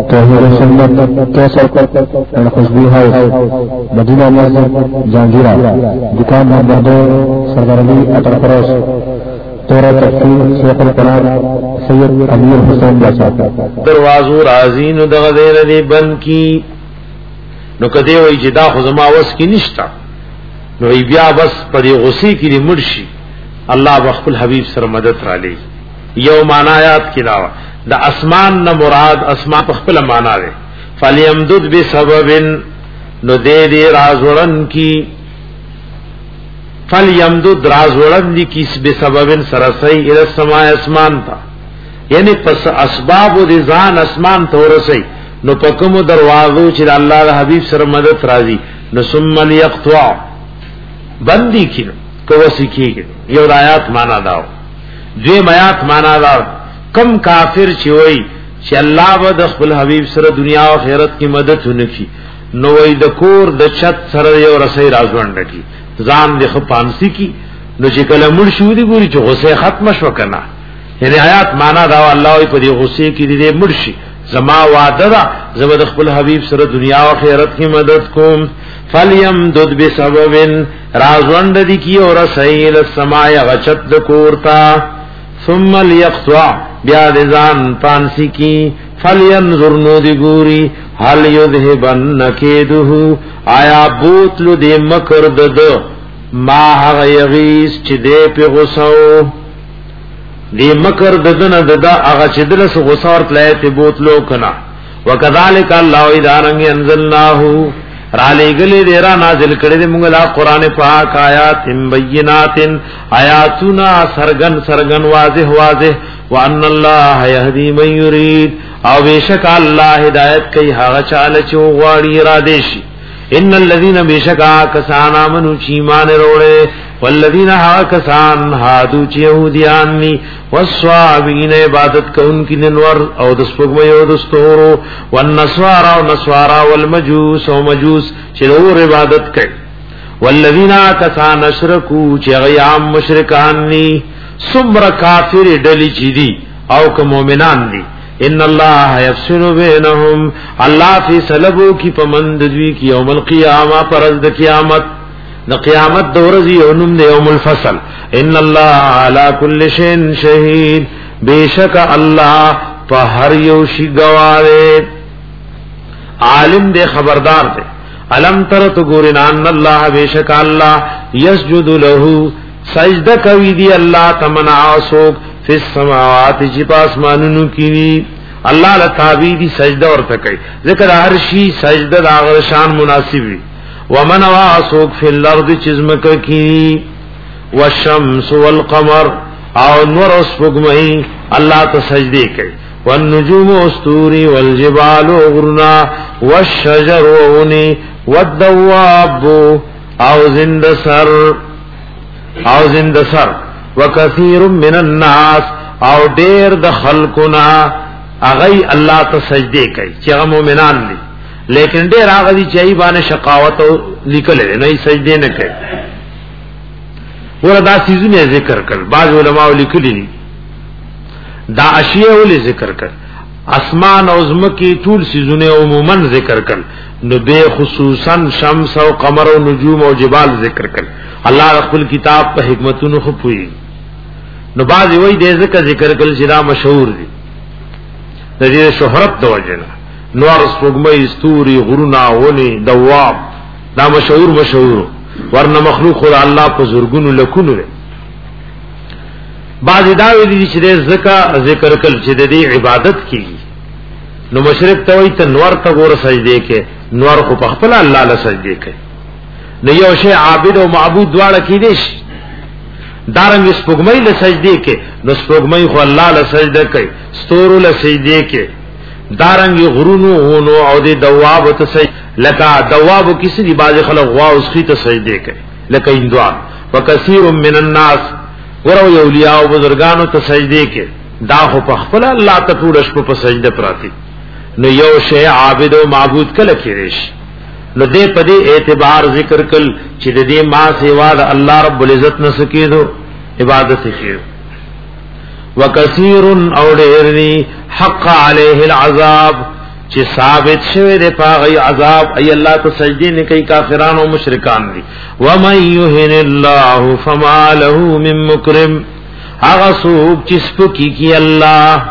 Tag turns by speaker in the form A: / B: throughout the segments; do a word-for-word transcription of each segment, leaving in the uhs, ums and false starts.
A: توحید سنت کیسر اینڈ خوشبو ہاؤس مدینہ مسجد جہانگیرہ دکان نمبر دو سردار علی اٹر فروش تورا تفصیل شیخ القرآن سید امیر حسین جیسا
B: دروازو رازین دغدین دی بند کی نو کدی وی جدا خزما وس کی نشتا نو ای بیا بس پدی غصی کی دی مرشی اللہ بخل حبیب سر مدد را لی یو معنایات کی داوا دا اسمان نہ مراد اسمان بخل مانا دے فلیمدد بسبب نو دے دے رازورن کی فلیمدد رازورن دی کس بسبب سرسی الى السماء اسمان تا یعنی پس اسباب و رضان اسمان تو رسی نو پکم دروازو چی اللہ دا حبیب سر مدد رازی نو ثم لیقطع بندی کی نو کوسی کی یو آیات مانا داو دوی میات مانا داو کم کافر چی وئی چی اللہ با دا خپل حبیب سر دنیا و خیرت کی مدد ہنکی نو وئی دا کور دا چت سر یو رسی رازوان رکی زان دی خب پانسی کی نو چی کل مرشو دی گوری چی غصے ختم شو کنا یعنی آیات مانا داو اللہ وی پا دی غصے کی دی دی مرشی زما وعدہ دا زبد خپل حبیب سر دنیا و خیرت کی مدد کوم فلیم دد بسبب رازوند دی کی اور سیل السماء غچت دکورتا ثم لیقطع بیاد ازان پانسی کی فلینظر نو دی گوری حل یذہبن نکیدہو آیا بوتلو دی مکر دد ما حق یغیس چی دے پی غصو دی مکر ددن ددا اغا چی دلس غصور تلیت بوتلو کنا وکذالک اللہ ادارنگی انزلناہو رالی گلی دیرا نازل کردی منگلا قرآن پاک آیات بینات آیاتنا سرگن سرگن واضح واضح وان اللہ یهدی من یرید او بیشک اللہ ہدایت کئی حاغ چال چو غواری ارادیشی ان الذین بیشک آکسان آمنو چیمان روڑے والذین آکسان حادو چی یہودیانی والصوابین عبادت کون کی ننور او دسپگمی او دستورو والنسوارا و نسوارا والمجوس و مجوس چی دور عبادت کئی والذین آکسان اشرکو چی غیام مشرکانی سمر کافر ڈلی چی دی او که مومنان دی ان اللہ یفصل بینہم اللہ فی صلبو کی پمند دوی کی یوم القیامہ پرز د قیامت د قیامت دورزی یونم د یوم الفصل ان اللہ علی کل شین شہید بیشک اللہ پا ہر یوشی گوارے عالم دے خبردار دے علم ترت گورن ان اللہ بیشک اللہ یسجد لہو سجدہ کوي دی الله تمنا اسوک فی السماوات چې پاسمانونو کې وی الله لتابی دی سجدہ ورته کوي ذکر هر شی سجدہ د هغه شان مناسب وی ومن واسوک فی الارض چزمک کی والشمس والقمر او نور اسفغمئی الله ته سجدی کوي والنجوم والطور والجبال غرنا والشجر ونی والدواب او زند سر او زند سر وکثیر من الناس او ډیر د خلقنا اغی الله ته سجدی کوي چې هغه مؤمنان دي لیکن ډیر هغه دي چې باندې شقاوت لیکل نه سجدی نه کوي وردا سيزونه ذکر کړ بعض علماء لیکلي دي دا اشیاء ول ذکر کړ اسمان او زمکی ټول سيزونه عموما ذکر کړ نو به خصوصا شمس او قمر او نجوم او جبال ذکر کړ الله خپل کتاب په حکمتونو خو پوي نو باز وی دې ذکر ذکر کول چې دا مشهور دي د دې شهرت د وجنه نور سپوږمۍ استوري غرونا ونی دواب دا مشهور مشهور ورنه مخلوق خو الله په زورګونو لکونو لري باز دا وی چې ذکر ذکر کول چې د دې عبادت کیږي نو مشرک ته وي ته نور ته ګور سجدي کې نور خو په خپل الله له سجدي کوي نو یو شی عابد او معبود دواړه کې دي دارنګ سپوږمۍ له سجدي کې نو سپوږمۍ خو الله له سجده کوي ستورو له سجدي کې دارنګ غرونو هونو او د دواب ته سجده لکه دواب کسی دی باز خلک غوا اوس خي ته سجدي کوي لکه اندوان وکثیر من الناس ورو اولیاء او بزرګانو ته سجدي کوي دا خو په خپل الله ته ټول شپه په سجده پراتی نو یو شی عابد او معبود کله کېږي نو دې په دې اعتبار ذکر کل چې دې ما سیوا د الله رب العزت نه سکیدو عبادت کیږي وکثیر او ډېری حق علیه العذاب چې ثابت شوه د پاغي عذاب ای الله ته سجدي نه کوي کافران او مشرکان دي و من یهن الله فما له من مکرم هغه څوک چې سپکی کی الله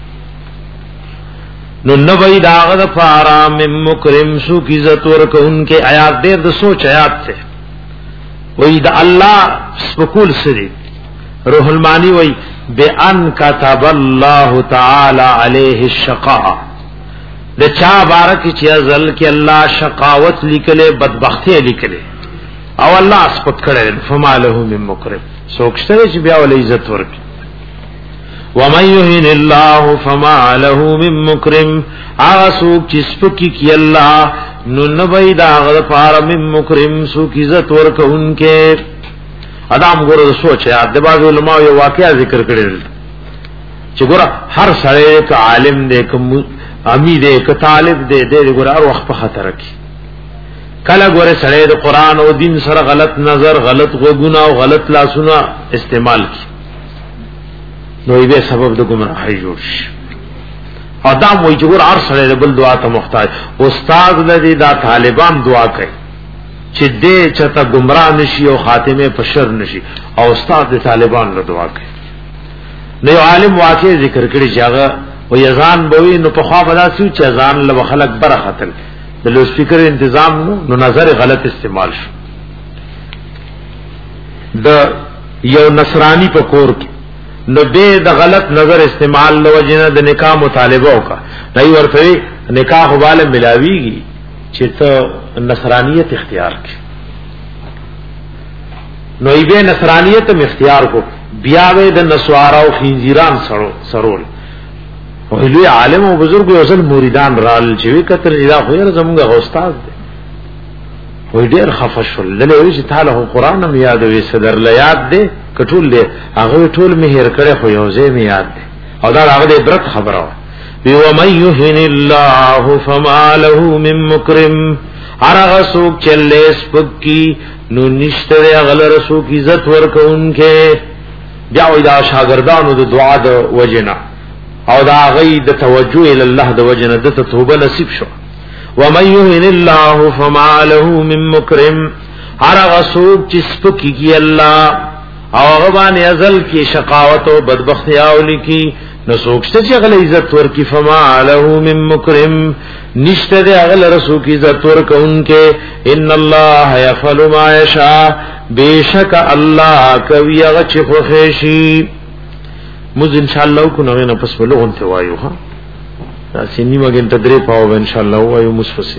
B: نو نبی داغ دا پارا من مکرم سو کی عزت ورکونکے آیات دیر دا سوچ آیات تے وی دا اللہ سپکول سری روح المانی وی بے ان کتب اللہ تعالی علیہ الشقاء دا چا بارکی چی ازل کی اللہ شقاوت لکلے بدبختی لکلے او اللہ سپک کرے فما لہو من مکرم سوکشتے چی بیاولی عزت ورکی ومن یهن الله فما له من مکرم آغا سوک چسپکی کی اللہ نو نبی داغ پار من مکرم سوک عزت ورک ان کے ادام گورا سوچ ہے آدھے بعض علماء یہ واقعہ ذکر کرے چی گورا ہر سڑے کا عالم دے کا امی دے کا طالب دے دے دے گورا ہر وقت پا خطر رکھی کلا گورے سڑے دے قرآن و دین سر غلط نظر غلط غگونا و غلط لاسونا استعمال کی نو ایبے سبب دا گمراہی جوڑ شي ادم وی جوړ ار سره بل دعا ته محتاج استاد لدی دا طالبان دعا کوي چې دې چته گمراه نشي او خاتمه په شر نشي او استاد د طالبان له دعا کوي نو عالم واقع ذکر کړي چې هغه و یزان بوي نو په خوا بدا سو چې ځان له خلق بره خطر د لو سپیکر تنظیم نو نظر غلط استعمال شو د یو نصرانی په کور کې نو به د غلط نظر استعمال لوجنه د نکاح مطالبه وکا دای ورته نکاح حواله ملاویږي چې ته نصرانیت اختیار کړي نو ایبه نصرانیت م اختیار کو بیا و د نسوارا او خنزیران سرو سرول او لوی عالم او بزرگ او اصل مریدان رال چې کتر اله خو یې زموږ استاد دی وې ډېر خفشل دله وی چې تعالی قرآن م یاد وي صدر ل یاد دی کټول دی هغه ټول مهر کړي خو یو ځای می یاد دی او دا هغه د عبرت خبره وی و من یهن الله فما له من مکرم هرغه سوک چلیس پکی نو نشته غل رسو کی عزت ورکونکه بیا وی دا شاګردانو د دعا د وجنا او دا غي د توجه ال الله د وجنا د توبه نصیب شو و من یهن الله فما له من مکرم هرغه سوک چې سپکی کی الله او غبان ازل کی شقاوت و بدبختی اولی کی نو سوکشته چې غل عزت ور کی فما له من مکرم نشته د غل رسول کی عزت ور کونکه ان الله یفعل ما یشاء بیشک الله کوي هغه چې خو خشي مز ان شاء الله کو نو نه پس ولغون ته وایو ها سینی مګن تدری پاو ان شاء الله وایو مسفسی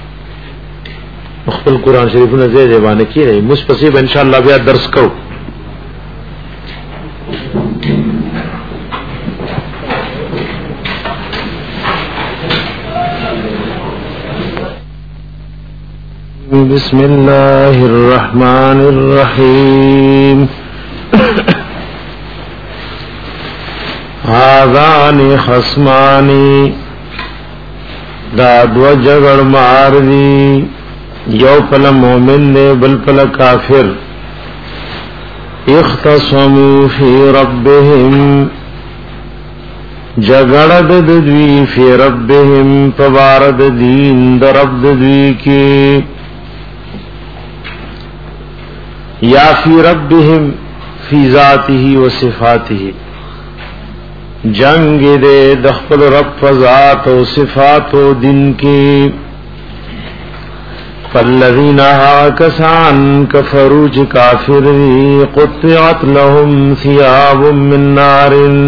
B: خپل قران شریف نه زې زبانه کیږي مسفسی ان شاء الله بیا درس کو بسم الله الرحمن الرحيم هذان خصمان دا دو جگڑ ماردی یو پل مومن نے بل پل کافر اختصموا فی ربهم جگڑد دوی فی ربهم پبارد دین در رب دوی کی یا فی ربهم فی ذاته و صفاته جنگ دے دخل رب ذات و صفات و دن کی فالذین کسان کفروا چ کافر قطعت لهم ثياب من نار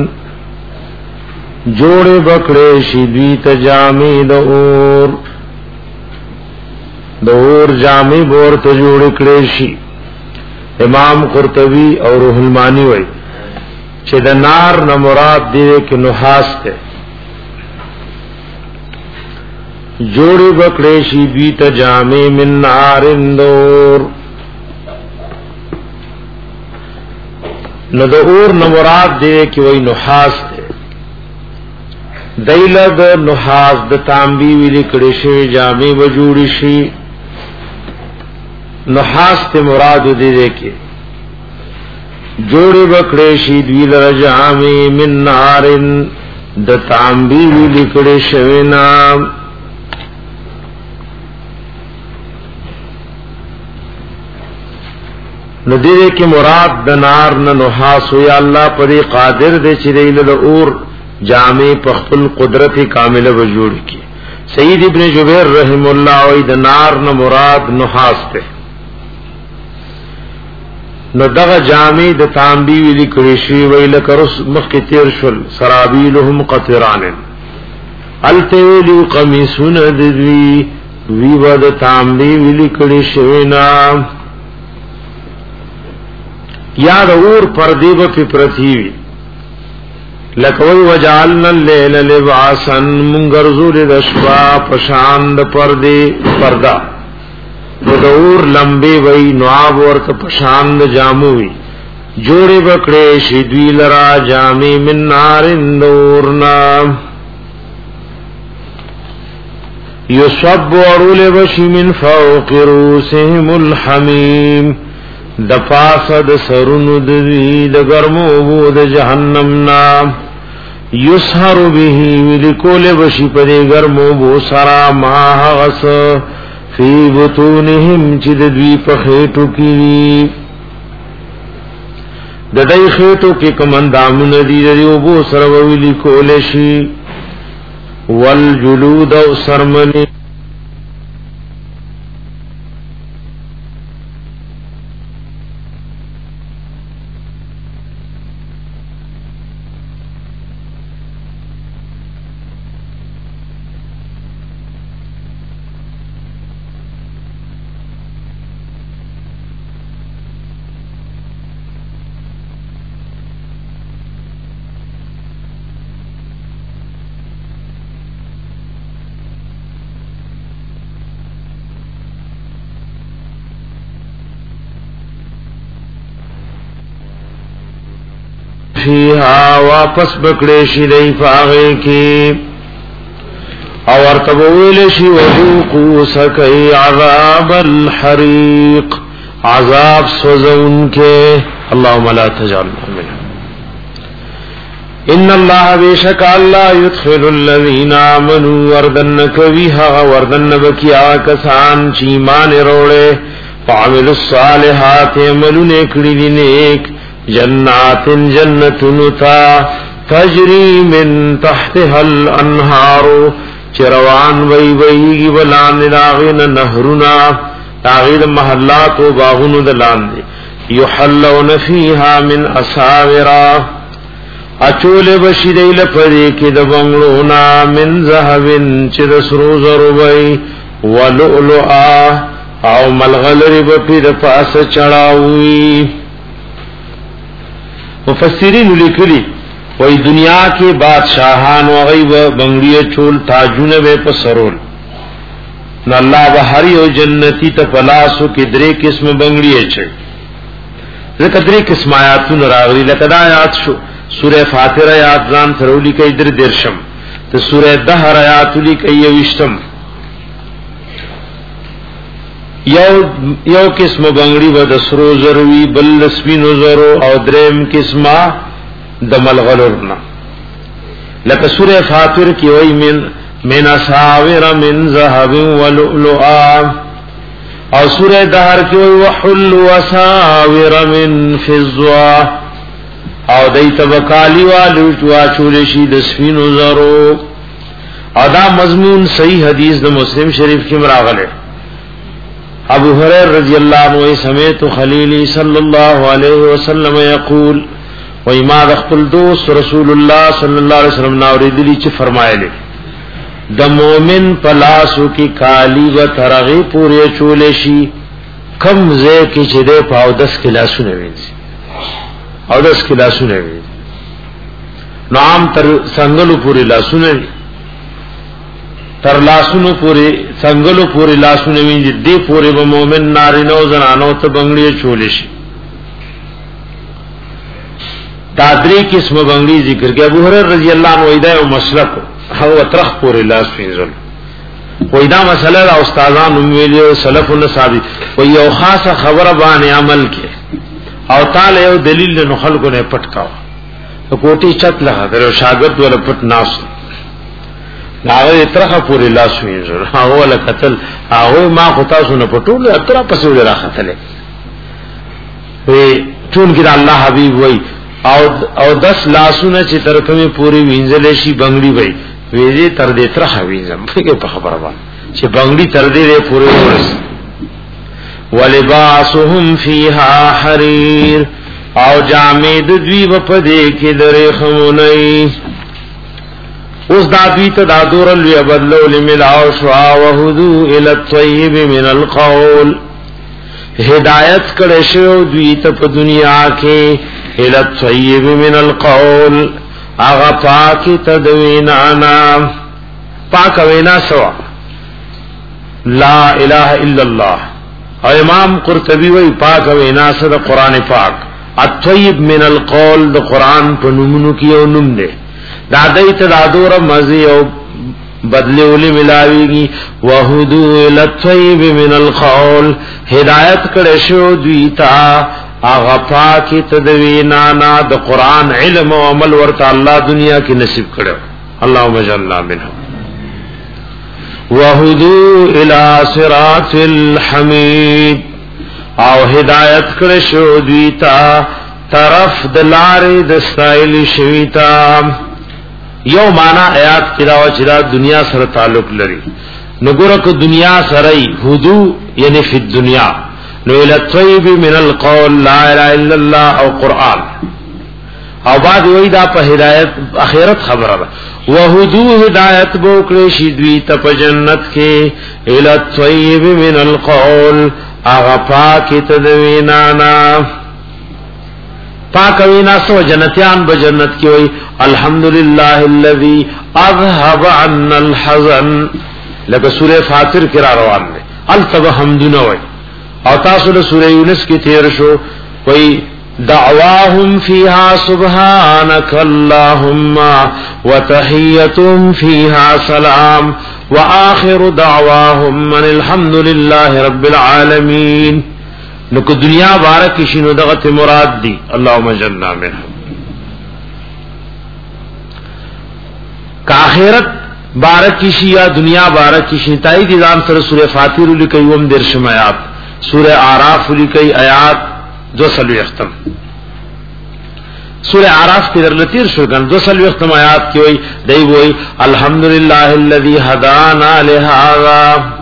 B: جوڑے بکڑے شدوی تجامی دور دور جامی بور تجوڑ کڑے شی امام قرطبی اور روح المانی وی چې د نار نه مراد دی کې نحاس ته جوړي بکړې شي دوی ته جامې من نار اندور نو د اور نه مراد دی کې وی نحاس ته دایله د نحاس د تانبي ویلې کړې شي جامې و جوړي شي نحاس ته مراد دی کې جوڑی بکڑی شی دوی لرجامی من نارن د تانبی وی لکڑی شوینا نو دې کې مراد د نار نه نحاس یا الله پرې قادر دې چې دې له اور جامع په خپل قدرت کامله وجود کی. سید ابن جبیر رحم الله او د نار نه مراد نحاس ته. نو دغه جامع د تانبی ویل کړي شی ویل کرس مخک تیر شل سرابیلهم قطران التویل قمیصون دوی وی ود تانبی ویل کړي شی نا یا د اور پردی په پرتیوی لکوی وجعلنا اللیل لباسا منگرزول دشپا پشاند پردی پردا ودور لمبی وی نواب ورک پشاند جاموی جوڑی بکڑی شدوی لرا جامی من نارن دورنا یصب ورول بشی من فوق روسهم الحمیم دفاسد سرن دوی د گرمو بود جہنم نام یسحر به ولکول بشی پدی گرمو بو سرا ماہ غس فی بطونهم چی دوی پخیٹو کی ددائی خیٹو کی کمندامن دی دیو بو سر ولیکول شی والجلود او سرمنی فیہا واپس بکڑے شی دی فاغے کی او ارتبویل شی وذوقو سکی عذاب الحریق عذاب سوزون کے اللہم لا تجعلنا منهم. ان اللہ بیشک اللہ یدخل الذین آمنوا وردن کویہا وردن بکیا کسان چیمان روڑے فعمل الصالحات عملون اکڑی دی نیک جنات جنتنتا تجری من تحتها الانہار چروان وی وی ولان داغین نهرنا داغین محلات و باغن دلان دی یحلون فیها من اساورا اچول بشیدیل پریک دبنگلونا من ذهبن چد سروز روبی ولؤلؤا او ملغلر بپید پاس چڑاوی. مفسرین لیکلی وی دنیا کے بادشاہان و غیب بنگلی چول تاجون بے پسرول نا اللہ بحری و جنتی تپلاسو کی درے قسم بنگلی چل ذکر درے قسم آیاتون راغلی لکد آیات شو سورہ فاتر آیات زان سرولی کئی در درشم تو سورہ دہر آیاتولی کئی یوشتم یو یو قسم بنگڑی و دسرو زروی بل سپینو زرو او دریم قسمه د ملغلرنا لکه سوره فاطر کی وای من من اساور من ذهب ولؤلؤا او سوره دهر کی وای وحل وساور من فضه او دیت بکالی والو چوا چولشی د سپینو زرو ادا مضمون صحیح حدیث د مسلم شریف کی مراغله ابو هريره رضی اللہ عنہ سمعت خلیلی صلی اللہ علیہ وسلم یقول و ما دخل دوست رسول اللہ صلی اللہ علیہ وسلم ناوریدلی چ فرمایلی د مومن پلاسو کی کالی و ترغی پوری چولشی کم زے کی چ دے پاو دس کلاسو نوینسی او دس کلاسو نوینسی نام تر سنگلو پوری لاسو نوینسی تر لاسونو پوری سنگلو پوری لاسونو وینځي دی پوری به مومن نارینو زنانو ته بنگړي چولشي. دا درې قسم بنگړي ذکر کې ابو هريره رضی الله عنه وایي دا یو مسلک هو ترخ پوری لاس وینځل وایي دا مسله دا استادانو ویلو سلفونه ثابت وایي یو خاصه خبره باندې عمل کې او تعالی یو دلیل نه خلکو نه پټکاو کوټي چت لها درو شاګرد ول پټ ناس هغه ترخه پوری لاس وینځل هغه ول قتل هغه ما خطا سونه پټول اتر پسې راختله وی چون کې الله حبیب وای او او دس لاسونه چې ترکمه پوری وینځل شي بنگړي وای وی دې تر دې تر خوینځم په خبره باندې چې بنگړي تر دې پوری ورس ولباسهم فیها حریر او جامې د دوی په دې کې درې خمونی اوس دا دوی ته دا دور لوی بدلو لملاو شوا وهدو الى الطيب من القول هدایت کړه شو دوی ته په دنیا کې الى الطيب من القول اغا پاک تدوینا نام پاک وینا سوا لا اله الا الله او امام قرطبی وی پاک وینا سد قرآن پاک الطيب من القول د قرآن په نومونو کې یو نوم دی دا دایته دا دور مزي او بدلی ولی ملاویگی وهدو الى الطيب من القول هدایت کړه شو دوی ته اغا پاکی تدوینا نا د قرآن علم و عمل ورطا اللہ دنیا کی نصیب کرو اللہم اجعلنا منهم وهدو الى صراط الحمید او هدایت کرشو دویتا طرف دلار دستائل شویتا یو معنی آیات کراو چرا دنیا سر تعلق لري نگرک دنیا سرائی هدو یعنی فی الدنیا نو الى الطيب من القول لا اله الا الله او قران او بعد وی دا په هدایت اخرت خبره وهدو هدایت بو کړي شي دوی ته په جنت کې الى الطيب من القول اغه پاک تدوینا نا پاک وینا سو جنتیان به جنت کې وی الحمدلله الذي اذهب عنا الحزن لکه سوره فاطر کې را روان دي التب حمدنا وی او تاسو له سوره یونس کې تیر شو وای دعواهم فیها سبحانك اللهم وتحیتهم فیها سلام واخر دعواهم من الحمد لله رب العالمین نو کو دنیا بارک شنو دغه مراد دی اللهم اجعلنا منهم کا اخرت بارک شي یا دنیا بارک شي تای دي ځان سره سوره فاتیر لیکي وم درشم آیات سورہ اعراف لکی آیات دو سلوی اختم سورہ اعراف کی در لطیر شرکن دو سلوی اختم آیات کی ہوئی دی ہوئی الحمدللہ الذی هدانا لہذا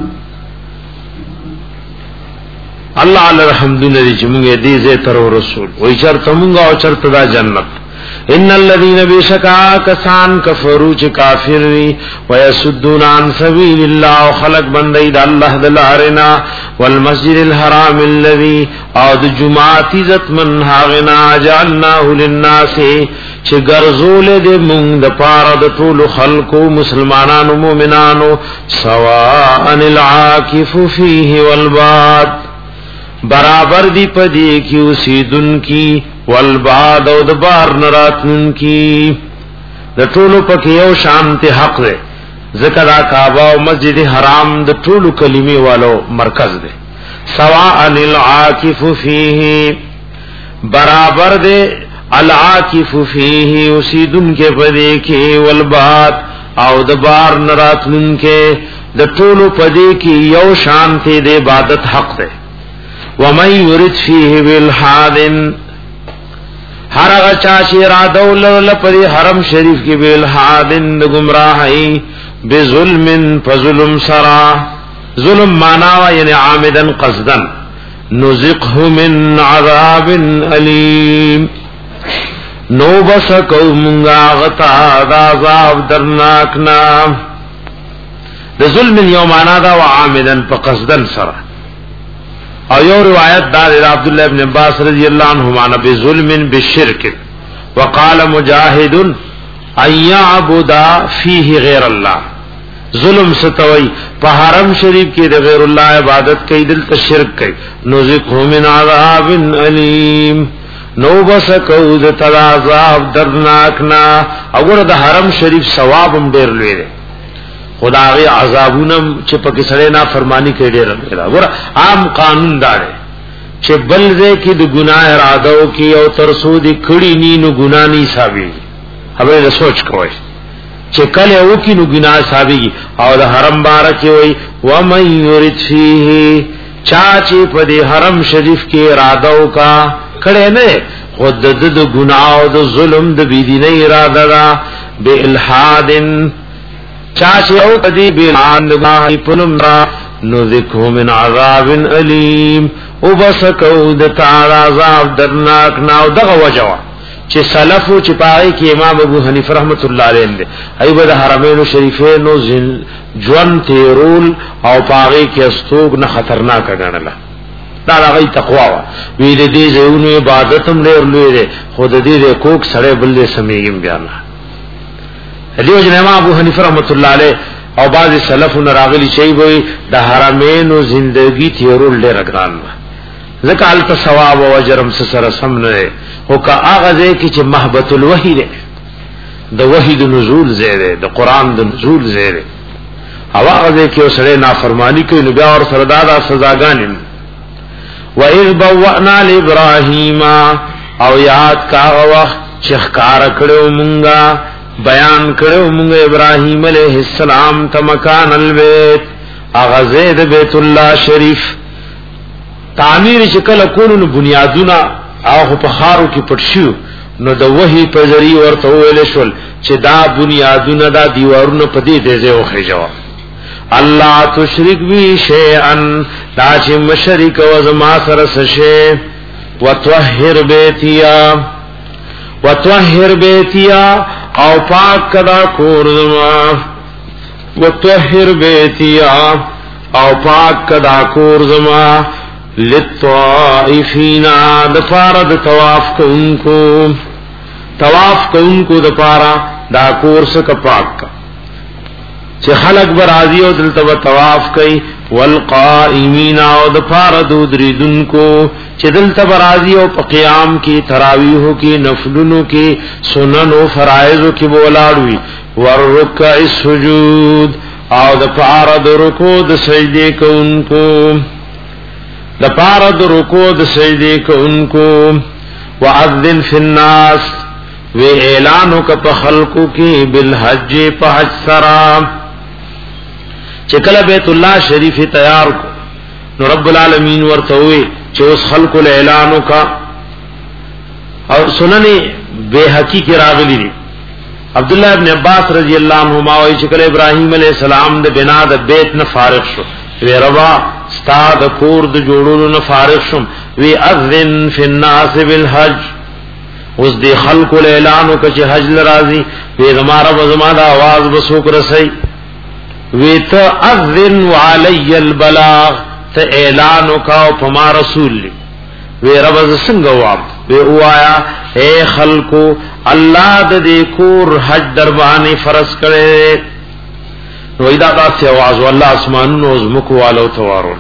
B: اللہ علی الحمدللہ دی چمونگے دیزے ترو رسول وی چرت مونگا و چرت دا جنت ان الذين بشکا کسان کفروا چ کافر وی ويسدون عن سبيل الله خلق بندي د الله دلارنا والمسجد الحرام الذي او د جمعات عزت من هاغنا جعلناه للناس چ غرزول د مون د پاره د ټول خلقو مسلمانانو مؤمنانو سواء العاكف فيه والباد برابر دی پدی کی اوسیدن کی والبعد او دبار نراتن کی د ټولو پکې یو شانت حق ده ذکر کعبه او مسجد حرام د ټولو کلمې والو مرکز ده سواء العاکف فيه برابر ده العاکف فيه اوسیدن کې پدې کې والبعد او دبار نراتن کې د ټولو پدې کې یو شانت د عبادت حق ده ومن يرد فيه بالحاد ہر اغا چاچی ارادو لپدی حرم شریف کی بالحادن گمراہی بظلم فظلم سرا ظلم ماناوا یعنی عامدن قصدن نزقه من عذاب علیم نو بسکو منگا غطا دا عذاب درناکنا دا ظلم یو مانا دا و عامدن پا قصدن سرا او یو روایت دا عبداللہ ابن عباس رضی اللہ عنہما بظلم بالشرک وقال مجاہد ان یعبد فیہ غیر اللہ ظلم ستوئی پا حرم شریف کی دا غیر اللہ عبادت کئی دل تشرک کئی نزقہ من عذاب علیم نو بسکو دا تلازاب درناکنا اگر دا حرم شریف ثوابم دیر لوئے دے خدای عذابونم چې پکې سره نه فرمانی کوي ډېر ډېر ور عام قانون دار چې بلځه کې د ګناه اراده او کې او ترسو دي کړي ني نو ګناه نه حسابي هغه سوچ کوی چې کله او کې نو ګناه حسابي او د حرم بارکه وي و من يرد فيه چا چې په دې حرم شریف کې اراده او کا کړه نه خود د ګناه او د ظلم د بيدینه اراده را بالحادن چاچ او کدی بیان گناہ پنم را نذکو من عذاب علیم او بسکو د تعالی عذاب درناک ناو دغه وجوا چې سلفو چې پای کې امام ابو حنیفه رحمت الله علیه دې ایبه د حرمین شریفین او ژوند تیرول او پای کې استوګ نه خطرناک غنله دا هغه تقوا وا وی دې زېونو عبادت هم ډېر لوی دی خود دې کوک سړې بل دې سمېږم بیان دیو جن امام ابو حنیفه رحمت الله علیه او بعض سلفون راغلی شی وي د حرمین او زندگی تیرول ډېر ګران ځکه ال ثواب او اجر هم سره سم نه او کا اغه کې چې محبت الوحی ده د وحی د نزول زیره د قران د نزول زیره او هغه کې سره نافرمانی کوي نو بیا اور سره دادا سزاګانې و اذ بوأنا لابراهیم او یاد کا وخت چې ښکار کړو مونږه بیان کړو مونږ ابراهیم علیہ السلام ته مکان البیت اغزید بیت الله شریف تعمیر شکل کولو بنیادونه او په خارو کې پټ شو نو د وحی په ذریعہ ورته ویل شول چې دا بنیادونه دا دیوارونه په دې دې ځای جواب الله تشرک بی شیئا دا چې مشرک و زما سره سشه وتطهر بیتیا وتطهر بیتیا او پاک کدا کور زما وتطهر بیتیا او پاک کدا کور زما للطائفین دفار د طواف کوونکو طواف کوونکو د پارا دا کور سک پاک کا چې خلق برازي او دلته طواف کوي والقائمین او د پارا دود ریدونکو چې دلته برازي او په قیام کې تراویح کې نفلونو کې سنن او فرایض کې بولاړوي ورکع السجود او د پارا د رکوع د سجدي کوونکو د پارا د رکوع د سجدي کوونکو واذن فی الناس و اعلانو کا په خلقو کې بالحج په حج سرا چې کله بیت الله شریف تیار کو نو رب العالمین ورته وی چې اوس خلق له اعلانو کا او سنن بیهقی کی راغلی دي عبد الله ابن عباس رضی الله عنهما وی چې کله ابراهیم علیہ السلام د بنا د بیت نه فارغ شو وی روا استاد کور د جوړولو نه فارغ شوم وی اذن فی الناس بالحج اوس دی خلق له اعلانو کا چې حج لرازی وی زماره بزما د आवाज بسوک رسي وی ته اذن وعلی البلاغ ته اعلان وکاو پما رسول لی وی رب څنګه واب وی وایا اے خلقو الله د دې کور حج در باندې فرض کړي نو ایدا تاسو आवाज والله اسمانونو زمکو والو توارو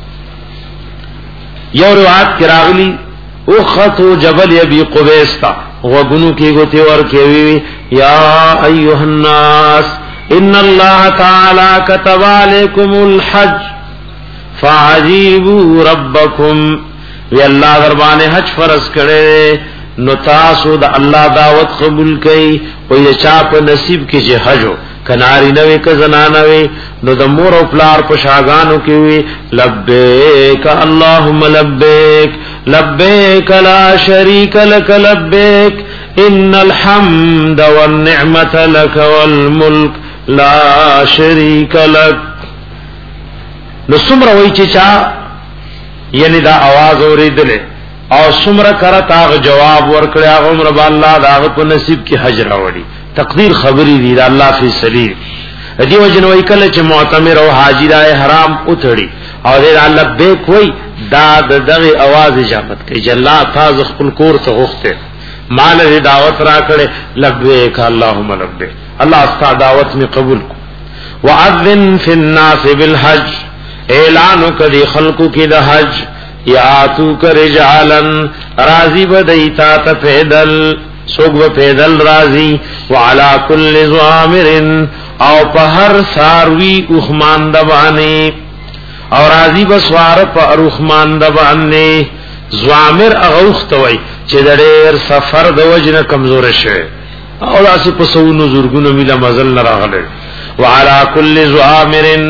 B: یو روایت کراغلی او خطو جبل ابي قبيس تا وغونو کې ګوتې ور کوي یا ایها الناس ان الله تعالی كتب عليكم الحج فعجيبوا ربكم وی الله دربانه حج فرض کړي نو تاسو د الله دعوت قبول کړئ او یې چا په نصیب کې چې حج کناری نوې ک زنانه وي نو د مور او پلار په شاګانو کې وي لبیک اللهم لبیک لبیک لا شریک لك لبیک ان الحمد والنعمه لك والملك لا شریک لك نو سمره وای چې چا یعنی دا आवाज اوریدله او سمره کرتا غ جواب ورکړی هغه عمر با الله دا په نصیب کې حج راوړي تقدیر خبری دی دا الله فی سبیل دیو جنوی کله چې معتمر او حاجی راي حرام اوتړي او دې لبیک وای دا دغه आवाज اجابت کوي چې الله تاسو خپل کور ته غوښته مال دې دعوت را کړي لبیک اللهم لبیک الله استا دعوت می قبول کو واذن فی الناس بالحج اعلان کدی خلقو کی د حج یاتو کرجالن راضی بدیتا ته پیدل سوګ پیدل راضی وعلى كل ضامر او په هر ساروی اوخمان دبانی او راضی بسوار په اروخمان دبانی ضامر اغوختوي چې د ډېر سفر د وجنه کمزور شي او لاس په سونو زورګونو میله مزل راغله وعلى كل ضامر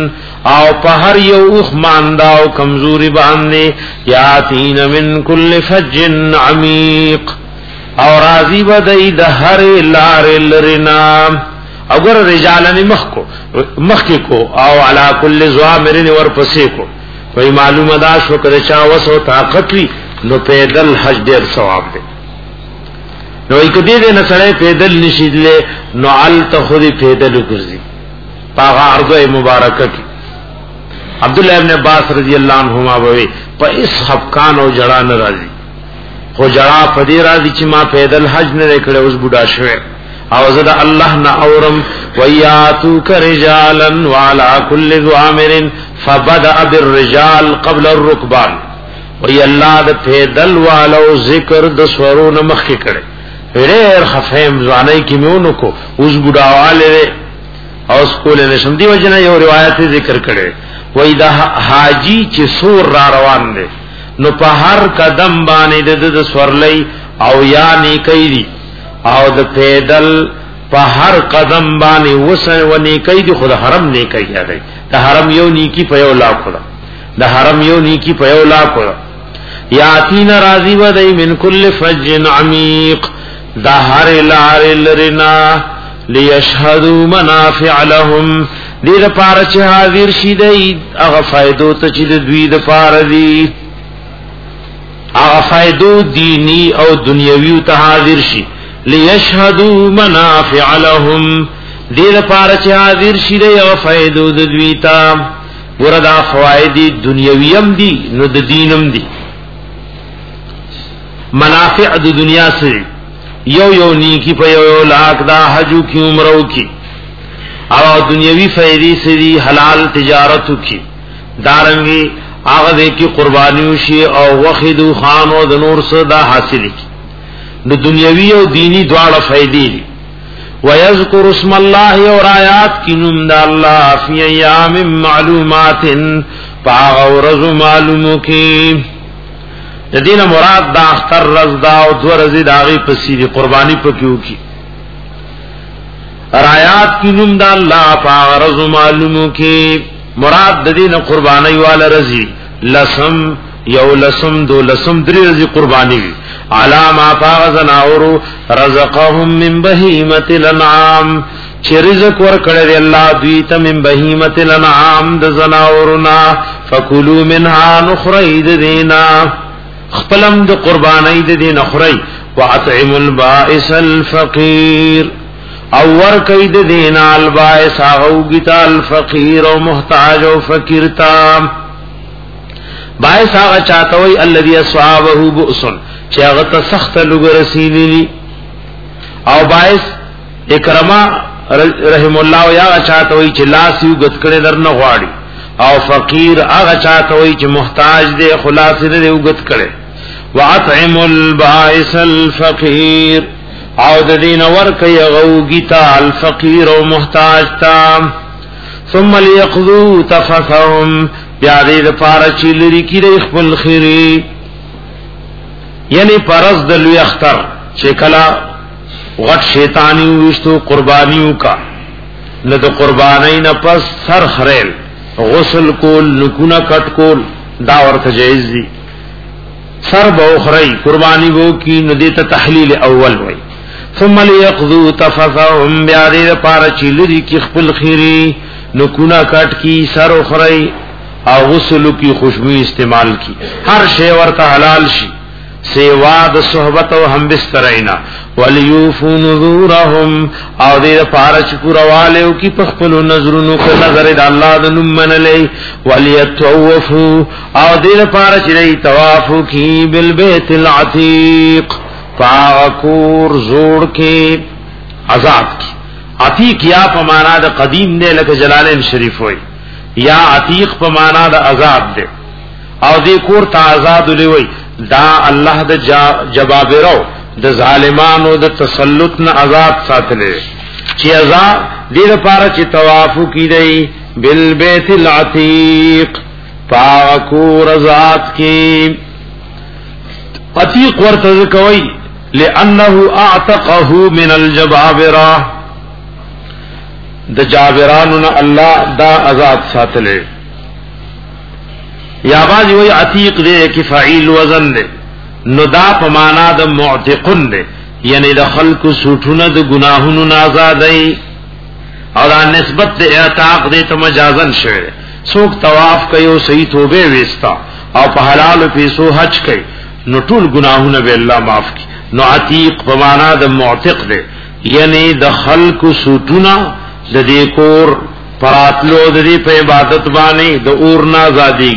B: او په هر یو اوخ ماندا او کمزوري باندې یاتین من کل فج عمیق او راضی بدای د هر لار لرنا اگر رجالن مخ کو مخ کو او علا کل زوامر ور پسې کو وای معلومه دا شو کړه چا وسو طاقت وی نو پیدل حج ډیر ثواب دی نو یک دې دې نه سره پیدل نشیدله نو ال تخذ پیدل ګرځي پاغه ارضه مبارکه کی عبد الله ابن عباس رضی الله عنهما وی په اس حبکان او جړا ناراضي خو جړا پدې راضي چې ما پیدل حج نه کړو اوس بوډا شوه او زدا الله نا اورم ویاتو کرجالا وعلى كل ضامر فبدأ بالرجال قبل الركبان وی الله د پیدل والو ذکر د سورون مخ کې کړي ډېر خفهم ځواني کې میونو کو اوس بډاواله او سکول نشم دی وجنه یو روایت ذکر کړي وی دا حاجی چې سور را روان دي نو په هر قدم باندې د سورلې او یا نیکي دي او د پیدل په هر قدم باندې وسه و نیکي دي خود حرم نیکي یادای د حرم یو نیکی په یو لا کړه د حرم یو نیکی په یو لا کړه یاتین راضی و دای من کل فج عمیق دا هر لار لرنا لیشهدوا منافع لهم دې لپاره چې حاضر شي دی هغه فائدو ته چې دوی د پاره دي هغه فائدو دینی او دنیوي ته حاضر شي لیشهدوا منافع لهم دې لپاره چې حاضر شي دی هغه فائدو د دوی ته وردا فواید دنیویم دي نو د دینم دي منافع د دنیا سره یو یو نیکی په یو لاک دا حجو کی عمرو کی او دنیوی فائدې سری حلال تجارت کی دارنګي هغه کی قربانیو شي او وخدو خان او د نور صدا حاصل کی نو دنیوی او دینی دواړه فائدې دي ويذكر اسم الله اور آیات کی نوم د الله فی ایام معلومات باغورز معلومو کی دینه مراد دا اختر رز دا او دو رزی داغی پسیدی قربانی پکیو کی رایات کی نم دا اللہ پاغ رز معلومو کی مراد دا دین قربانی والا رزی لسم یو لسم دو لسم دری رزی قربانی وی علاما پاغ زناورو رزقهم من بہیمت الانعام چی رزق ورکڑی اللہ دویتا من بہیمت الانعام دا زناورنا فکلو منها نخرید دینا خپلم د قربانی د دین اخری واطعم البائس الفقیر او ور کید دین البائس او گتا الفقیر او محتاج او فقیر تا بائس هغه چاتوي الذي اصابه بؤس چې هغه سخت لګ رسیلی او بائس اکرما رحم الله یا چاتوي چې لاس یو غت کړي درنه غواړي او فقیر هغه چاته وي چې محتاج دی خلاص دې وګت کړي واطعم البائس الفقير او د دین ور کوي غوګیتا الفقیر او محتاج تا ثم ليقضوا تفثهم بیا دې لپاره چې لري کړي خپل خيري یعنی پرز د لوی اختر چې کلا غټ شیطانی وشتو قربانیو کا نه د قربانای نه پس سر خریل غسل کول نکونه کټ کول دا ورته جایز دي سر بو خری قربانی وو کی ندی ته تحلیل اول وای ثم ليقضوا تفثهم بیا دې پار چیلری کی خپل خیری نکونه کټ کی سر خری او غسل کی خوشبو استعمال کی هر شی ورته حلال شي سیوا د صحبت او هم بسترینا وليوفوا نذورهم او دې پارچ پوروالو کی پخپل نظرونو کو نظر د الله د نوم منلې وليتوفوا او دې پارچ دې طواف کی بالبيت العتيق فاقور زوړ کې آزاد کی عتیق یا په معنا د قدیم دی لکه جلالین شریف وای یا عتیق په معنا د آزاد دی او دې کور ته آزاد لوي دا الله د جبابرو د ظالمانو د تسلط نه آزاد ساتلې چې آزاد دې لپاره چې طواف کیږي بالبيت العتيق پاکو رضات کی عتیق ورته کوي لانه اعتقه من الجبابره د جابرانو نه الله دا آزاد ساتلې یا باز وی عتیق دے کی فعیل وزن دے نو دا په معنا د معتقن دے یعنی د خلق سوټونه د گناهونو نازادای او دا نسبت د اعتاق دے ته مجازن شوی څوک طواف کوي او صحیح توبه وستا او په حلال پیسو حج کوي نو ټول گناهونه به الله معاف کړي نو عتیق په معنا د معتق دے یعنی د خلق سوټونه د دې کور پراتلو د دې په عبادت باندې د اور نازادي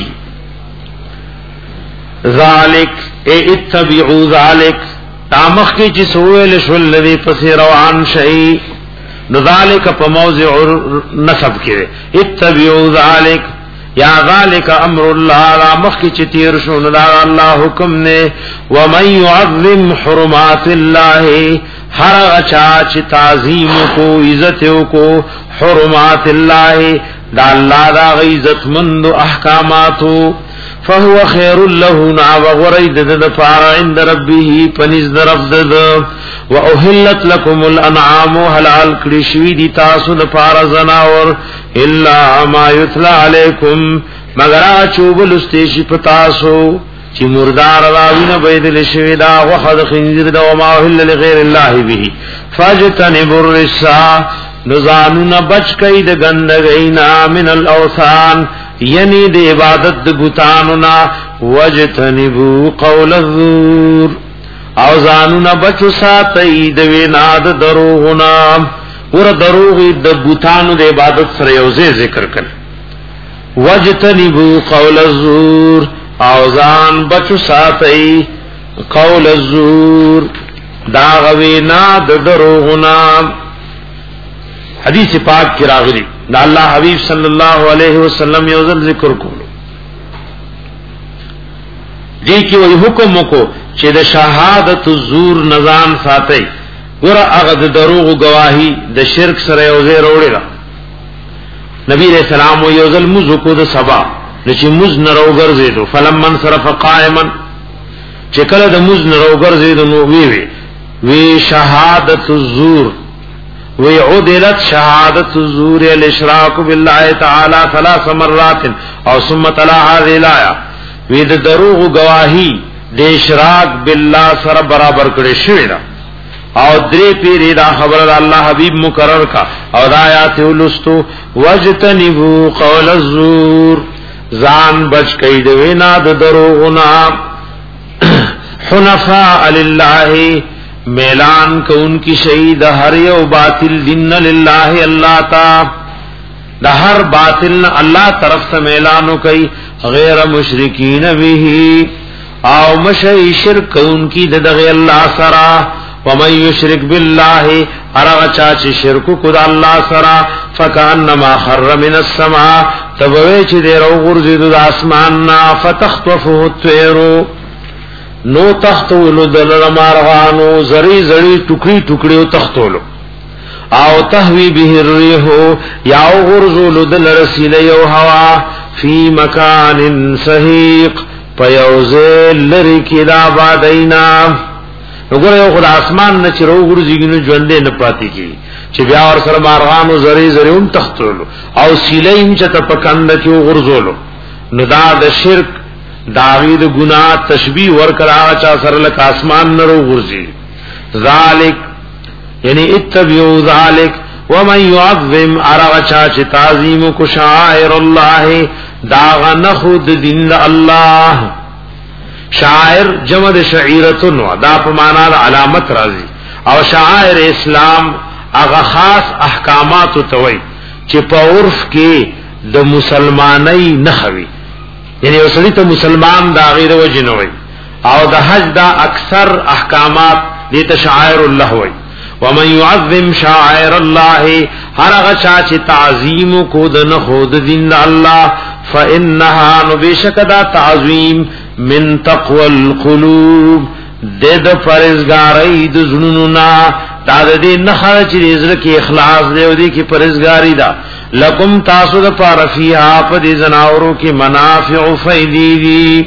B: ذالک ای اتبعوا ذالک تامخ کی چې سویل شول لذي پس روان شي نو ذالک په موضع نسب کې اتبعوا ذالک یا ذالک امر الله را مخ کی چې تیر شو نو الله حکم نه و من يعظم حرمات الله هر اچا چې تعظیم کو عزت کو حرمات الله دا الله دا عزت مند احکاماتو فهو خير له نا وغريد ذ فار عند ربه پنځ درف ذ واحلت لكم الانعام حلال کړي شوی دي تاسو د فار زناور الا ما يتلى عليكم مگر چوبل استشی پتاسو چې مردار راوینه بيدل شوی دا وخذ خنزير دا وما احل لغير الله به فاجتنبوا الرسا نزانون بچ کئی د گندگینا من الاوثان یعنی د عبادت د بوتانونا وجتنبو قول الزور او زانون بچو ساتی د وینا د دروغنا ور دروغی د بوتانو د عبادت سره یوځای ذکر کړ وجتنبو قول الزور او زان بچو ساتی قول الزور دا غوینا د دروغنا حدیث پاک کی راغلی دا اللہ حبیب صلی اللہ علیہ وسلم یوزل ذکر کولو دی کی وی حکم کو چې د شهادت الزور نظام ساتي ور هغه د دروغ گواہی د شرک سره یوځای وروړي نبی رسول الله یوزل مزو کو د سبا چې مز نرو ګرځیدو فلمن صرف قائما چې کله د مز نرو ګرځیدو نو وی وی وی شهادت الزور ويعدلت شهادة الزور الاشراك بالله تعالى ثلاث مرات او ثم تلا هذه الايه وید دروغ گواہی د اشراک بالله سره برابر کړي شوی دا او درې پیری دا خبر الله حبیب مقرر کا او دا آیات ولستو وجتنبوا قول الزور ځان بچ کړي د وینا د دروغنا حنفاء لله میلان کو ان کی شہید ہر یو باطل دین للہ اللہ تا دا ہر باطل اللہ طرف سے میلانو کئی غیر مشرکین بھی او مشئی شرک ان کی دغی اللہ سرا ومن یشرک باللہ ارغ چاچ شرک کد اللہ سرا فکانما خر من السماء تبویچ دیر او غرزید دا اسماننا فتخطفه الطیرو نو تختولو دلر مارغانو زری زری ٹکڑی ٹکڑی تختولو او تحوی به الریحو یاو غرزولو دلر سیلیو ہوا فی مکان سحیق پیوزیل لرکی دا بادینا نگر یو خود آسمان نچرو غرزیگنو جوندے نپاتی کی چی بیاور سر مارغانو زری زری ام تختولو او سیلیم چتا پکندکیو غرزولو ندا دا شرک داوید گناہ تشبیہ ورکر آغا چا سر لک آسمان نرو غرزی ذالک یعنی اتبعو ذالک ومن یعظم ارغا چا چی تعظیم کو شعائر اللہ داغا نخود دین اللہ شعائر جمد شعیرتن دا پمانا دا علامت رازی او شعائر اسلام اغا خاص احکامات توئی چی پا عرف کے دا مسلمانی نخوی یعنی وسلی ته مسلمان دا غیر وجنوي او د حج دا اکثر احکامات دي ته شعائر الله وي ومن يعظم شعائر الله هر هغه چې تعظیم کو د نه خود دین الله فانها نبشکدا تعظیم من تقوى القلوب د د پرهیزګاری د زړونو نه دا د دې نه خرچ رزق کې اخلاص دی او دې کې پرهیزګاری دا لکم تاسو د پارفیها په دې زناورو کې منافع فیدی دی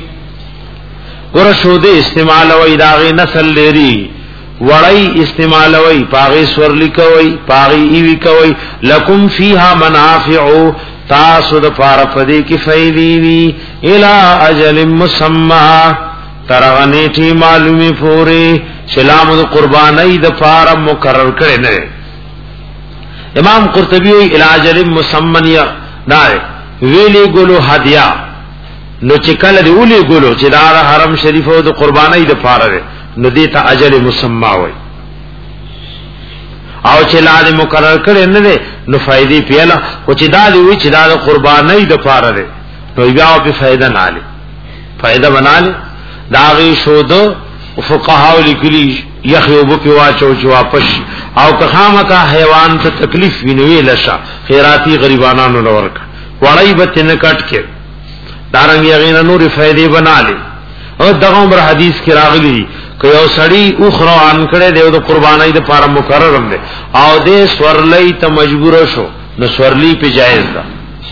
B: ګور شو دې استعمال وای داغه نسل لري وړی استعمال وای پاغي سور لیکوي پاغي ایوي کوي لکم فیها منافع تاسو د پاره پدې کې فائدې دي الی اجل مسمى ترغنیټي معلومي پوره سلام د قربانای د پاره مقرر کړي نه. امام قرطبی الی اجل مسمى دا ویلی ګلو هدیه نو چې کله دی ولي ګلو چې دا حرم شریف او د قربانای د پاره نو دې ته اجل مسمى وای او چې لاله مقرر کړي نه دي نو فائدې پیاله او چې دا دی وی چې دا قربانای د پاره ده نو بیا په فائدہ نه لې فائدہ بناله دا غي شود فقهاء لیکلي یخیوب په واچو چې واپس او کخامه حیوان ته تکلیف وینوي لشه خیراتی غریبانو لورک وړای به تن کټ کې دارنګ یغینا نور فائدې بناله او دغه عمر حدیث کې راغلي که یو سړی اوخرو ان کړي دی د قربانای د پاره مقرر هم دی او دې سورلې ته مجبور شو نو سورلې په جایز ده.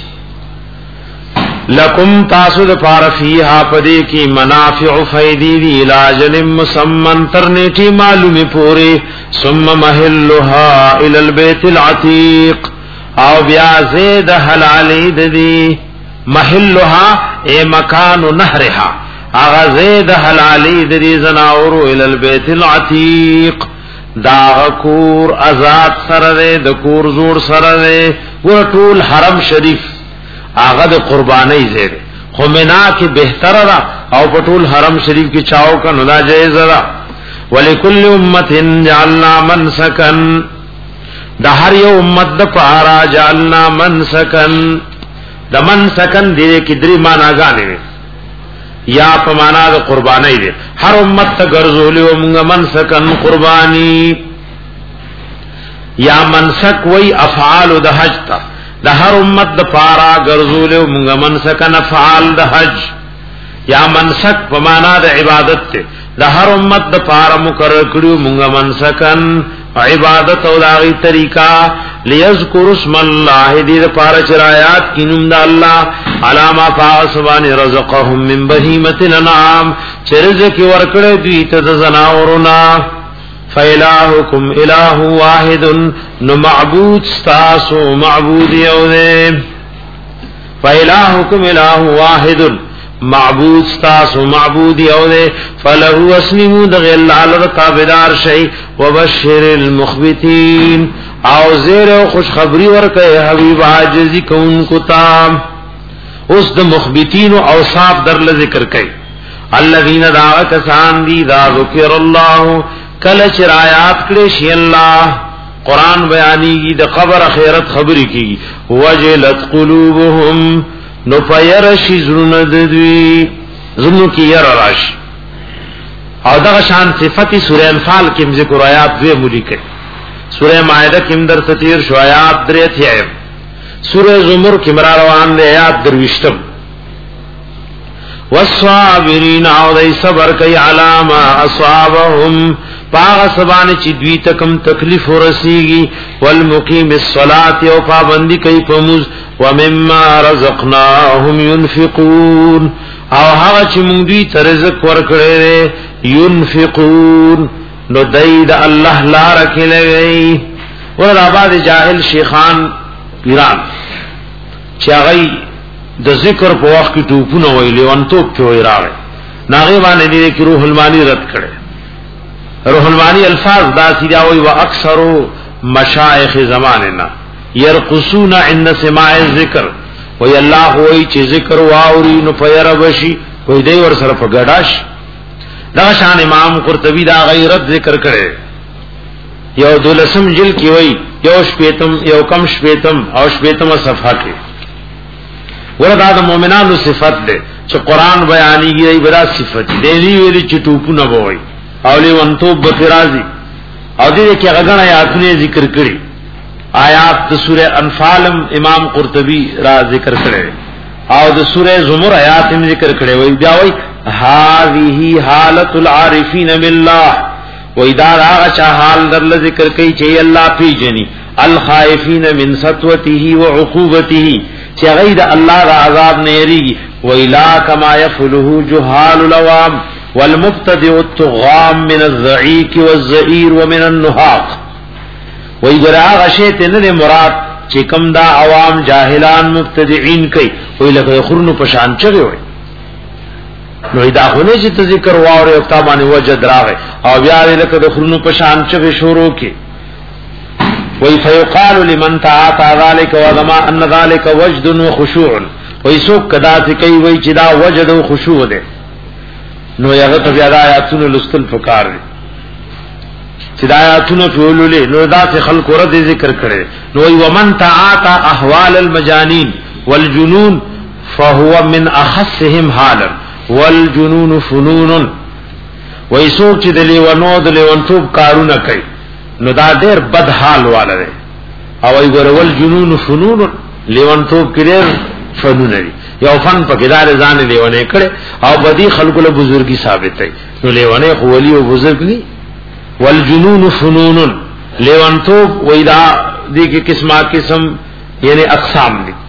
B: لکم تاسو د پاره فیها پدې کې منافع فائدې دی علاجن مسمن ترنیټي معلومه پوره ثم محلها الى البيت العتيق او بیا زید حلال دی محلها ای مکان نهرها اغا زید حلالی دری زناورو الى البیت العتیق دا کور ازاد سره د کور زور سره ور ټول حرم شریف اغا د قربانی زیره خو منا کی بهتر را او پټول حرم شریف کی چاو کا ندا جایز را ولکل امه جعلنا منسکن د هر یو امت د پارا جعلنا منسکن د منسکن دې کې درې معناګانې یا پمانا د قربانی دے ہر امت تا گرزولی و منگا منسکن قربانی یا منسک وی افعال دا حج تا دا ہر امت دا پارا گرزولی و منگا منسکن افعال دا حج یا منسک پمانا دا عبادت تے دا ہر امت دا پارا مقرر کریو منگا منسکن عبادت او داغی طریقہ لیذکر اسم اللہ دید پارا چرایات کی نم دا اللہ علاما فاسبان رزقهم من بہیمت الانعام چرزکی ورکڑے دویت دزناورنا فإلہکم الہ واحد نو معبود ستاسو معبود یودے فإلہکم الہ واحد معبود ستاسو معبود یودے فلہو اسلمو دغی اللہ لرکابدار شئی وبشر المخبتین او زیر و خوشخبری ورکے حبیب عاجزی کون کو تام اس د مخبتین و اوصاف در لذکر کئی الذین دعا کسان دی دا ذکر اللہ کلچ رایات کلیشی اللہ قرآن بیانی کی دا قبر خیرت خبری کی وجلت قلوبهم نو پیرشی زرون ددوی زرون کی یر راشی او دا شان صفتی سورہ انفال کم ذکر آیات دوی مولی کئی سورہ مائدہ کم در تطیر شو آیات دریتی آئیم سورہ زمر کم را روان دے آیات دروشتم والصابرین او دی صبر کئی علاما اصابهم پاغ سبان چی دوی تکم تکلیف رسیگی والمقیم الصلاة او پابندی کئی پموز ومما رزقناهم ينفقون او هغه چې موږ دوی ته رزق ورکړی ينفقون نو دای د الله لار کې لګي ور آباد جاهل شیخان پیران چې هغه د ذکر په وخت کې ټوپونه ویلې وان توپ په وی راغی ناغه باندې دې کې روح المانی رد کړي روح المانی الفاظ دا سیدا وی وا اکثر مشایخ زماننا يرقصون عند سماع الذکر وی الله وی چې ذکر واوري نو پیر بشي وی دی ور سره په ګډاش دا شان امام قرطبی دا غیرت ذکر کړي یو دولسم جل کی وی یو شپیتم یو کم شپیتم او شپیتم صفحه کې وردا د مؤمنانو صفات ده چې قران بیانېږي بلا صفات دی ویلي چې ټوپو نه وای او لونتو بفرازی او دې کې غږنه آیاتونه ذکر کړي آیات د سورہ انفال امام قرطبی را ذکر کړي او د سورہ زمر آیات هم ذکر کړي وای بیا وای هذه حالت العارفین بالله وای دا هغه چا حال در ذکر کوي چې الله پیجنی الخائفین من سطوته وعقوبته چې غید الله را عذاب نه یریږي ویلا کما یفلح جهال العوام والمبتدع الطغام من الضعيف والزئير ومن النهاق وی ګره هغه شی ته نه مراد چې کوم دا عوام جاهلان مبتدعين کوي وی لکه خورنو پشان چغي وي نو دا خونه چې ذکر واوري او تابانه وجد راغی او بیا لکه د خورنو پشان چغي شروع کی وی فیقال لمن تعاطى ذلك وضما ان ذلك وجد وخشوع وی سوک کدا چې کوي وی چې دا وجد او خشوع ده نو یغه ته بیا د آیاتونو لستل فکار دي چې د آیاتونو ټولولې نو دا چې خلق ورته ذکر کړي نو وی ومن تعاطى احوال المجانين والجنون فهو من اخصهم حالا والجنون فنون وی سوک چې د لیونو د لیونتوب کارونه کوي نو دا ډېر بد حال والے او ای ګورول جنون فنون لیونتوب کې ډېر فنون لري یو فن په کدار ځان لیونه کړي او بدی خلق له بزرګي ثابت دی نو لیونه خو ولی او بزرګ ني والجنون فنون لیونتوب وېدا دي کې قسمه قسم یعنی اقسام دي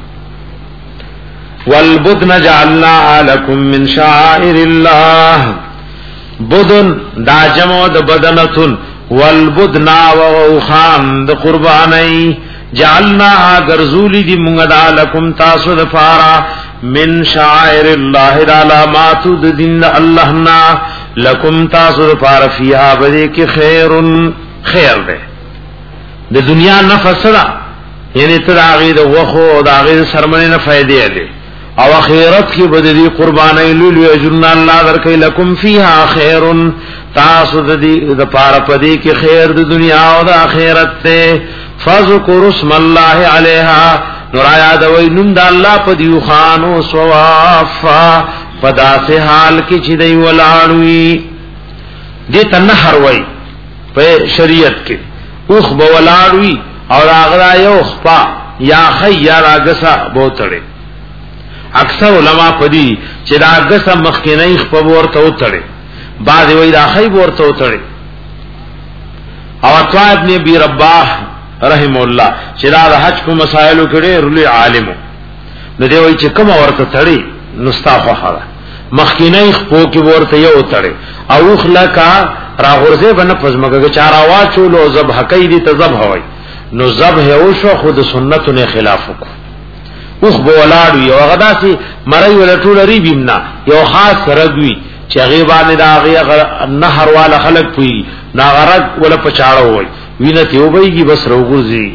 B: والبدن جعلنا لكم من شعائر الله بدن دا جمع د بدنتن والبدنا وخان د قربانی جعلنا غرزولی دی مونږه لکم تاسو د فارا من شعائر الله علامات د دین الله نا لکم تاسو د فارا فیها بده کی خیر خیر ده د دنیا نفسرا یعنی تراغی د وخو د اغه سرمنه نه فائدې ده او اخرت کی بدلی قربانی لولو اجرنا الله درکې لکم فیها خیر تاسو د دې د پاره پدې کې خیر د دنیا او د آخرت ته فذكر اسم الله علیها نرایا د وې نوم د الله په دیو خانو صوافا پدا سه حال کې چې دی ولاړوي دې تنهر وای په شریعت کې اوخ به ولاړوي او هغه یو خپا یا خیا راګسا بوتړي اکثر علما پدی چې راګسا مخکینی خپا ورته وتړي بعد وی دا خیب ورته وتړي او اطاع ابن ابي رباح رحم الله چې دا حج کو مسائلو کړي رلی عالمو نو دی وی چې کوم ورته تړي نستاخه حاله مخکینی خپو کې ورته یو وتړي او خلکا راغورځه بنه پزماګه چار وا چولو ذبح کوي دي ته ذبح وای نو ذبح او شو خود سنتو نه خلاف وکړو اوخ بولاړ یو غداسي مړی ول ټول ری بیمنا یو خاص رګوي چې غیبان دا غي نهر والا خلق پی ناغرق ولا پچاړو وای وینه تیوبېږي بس روغورځي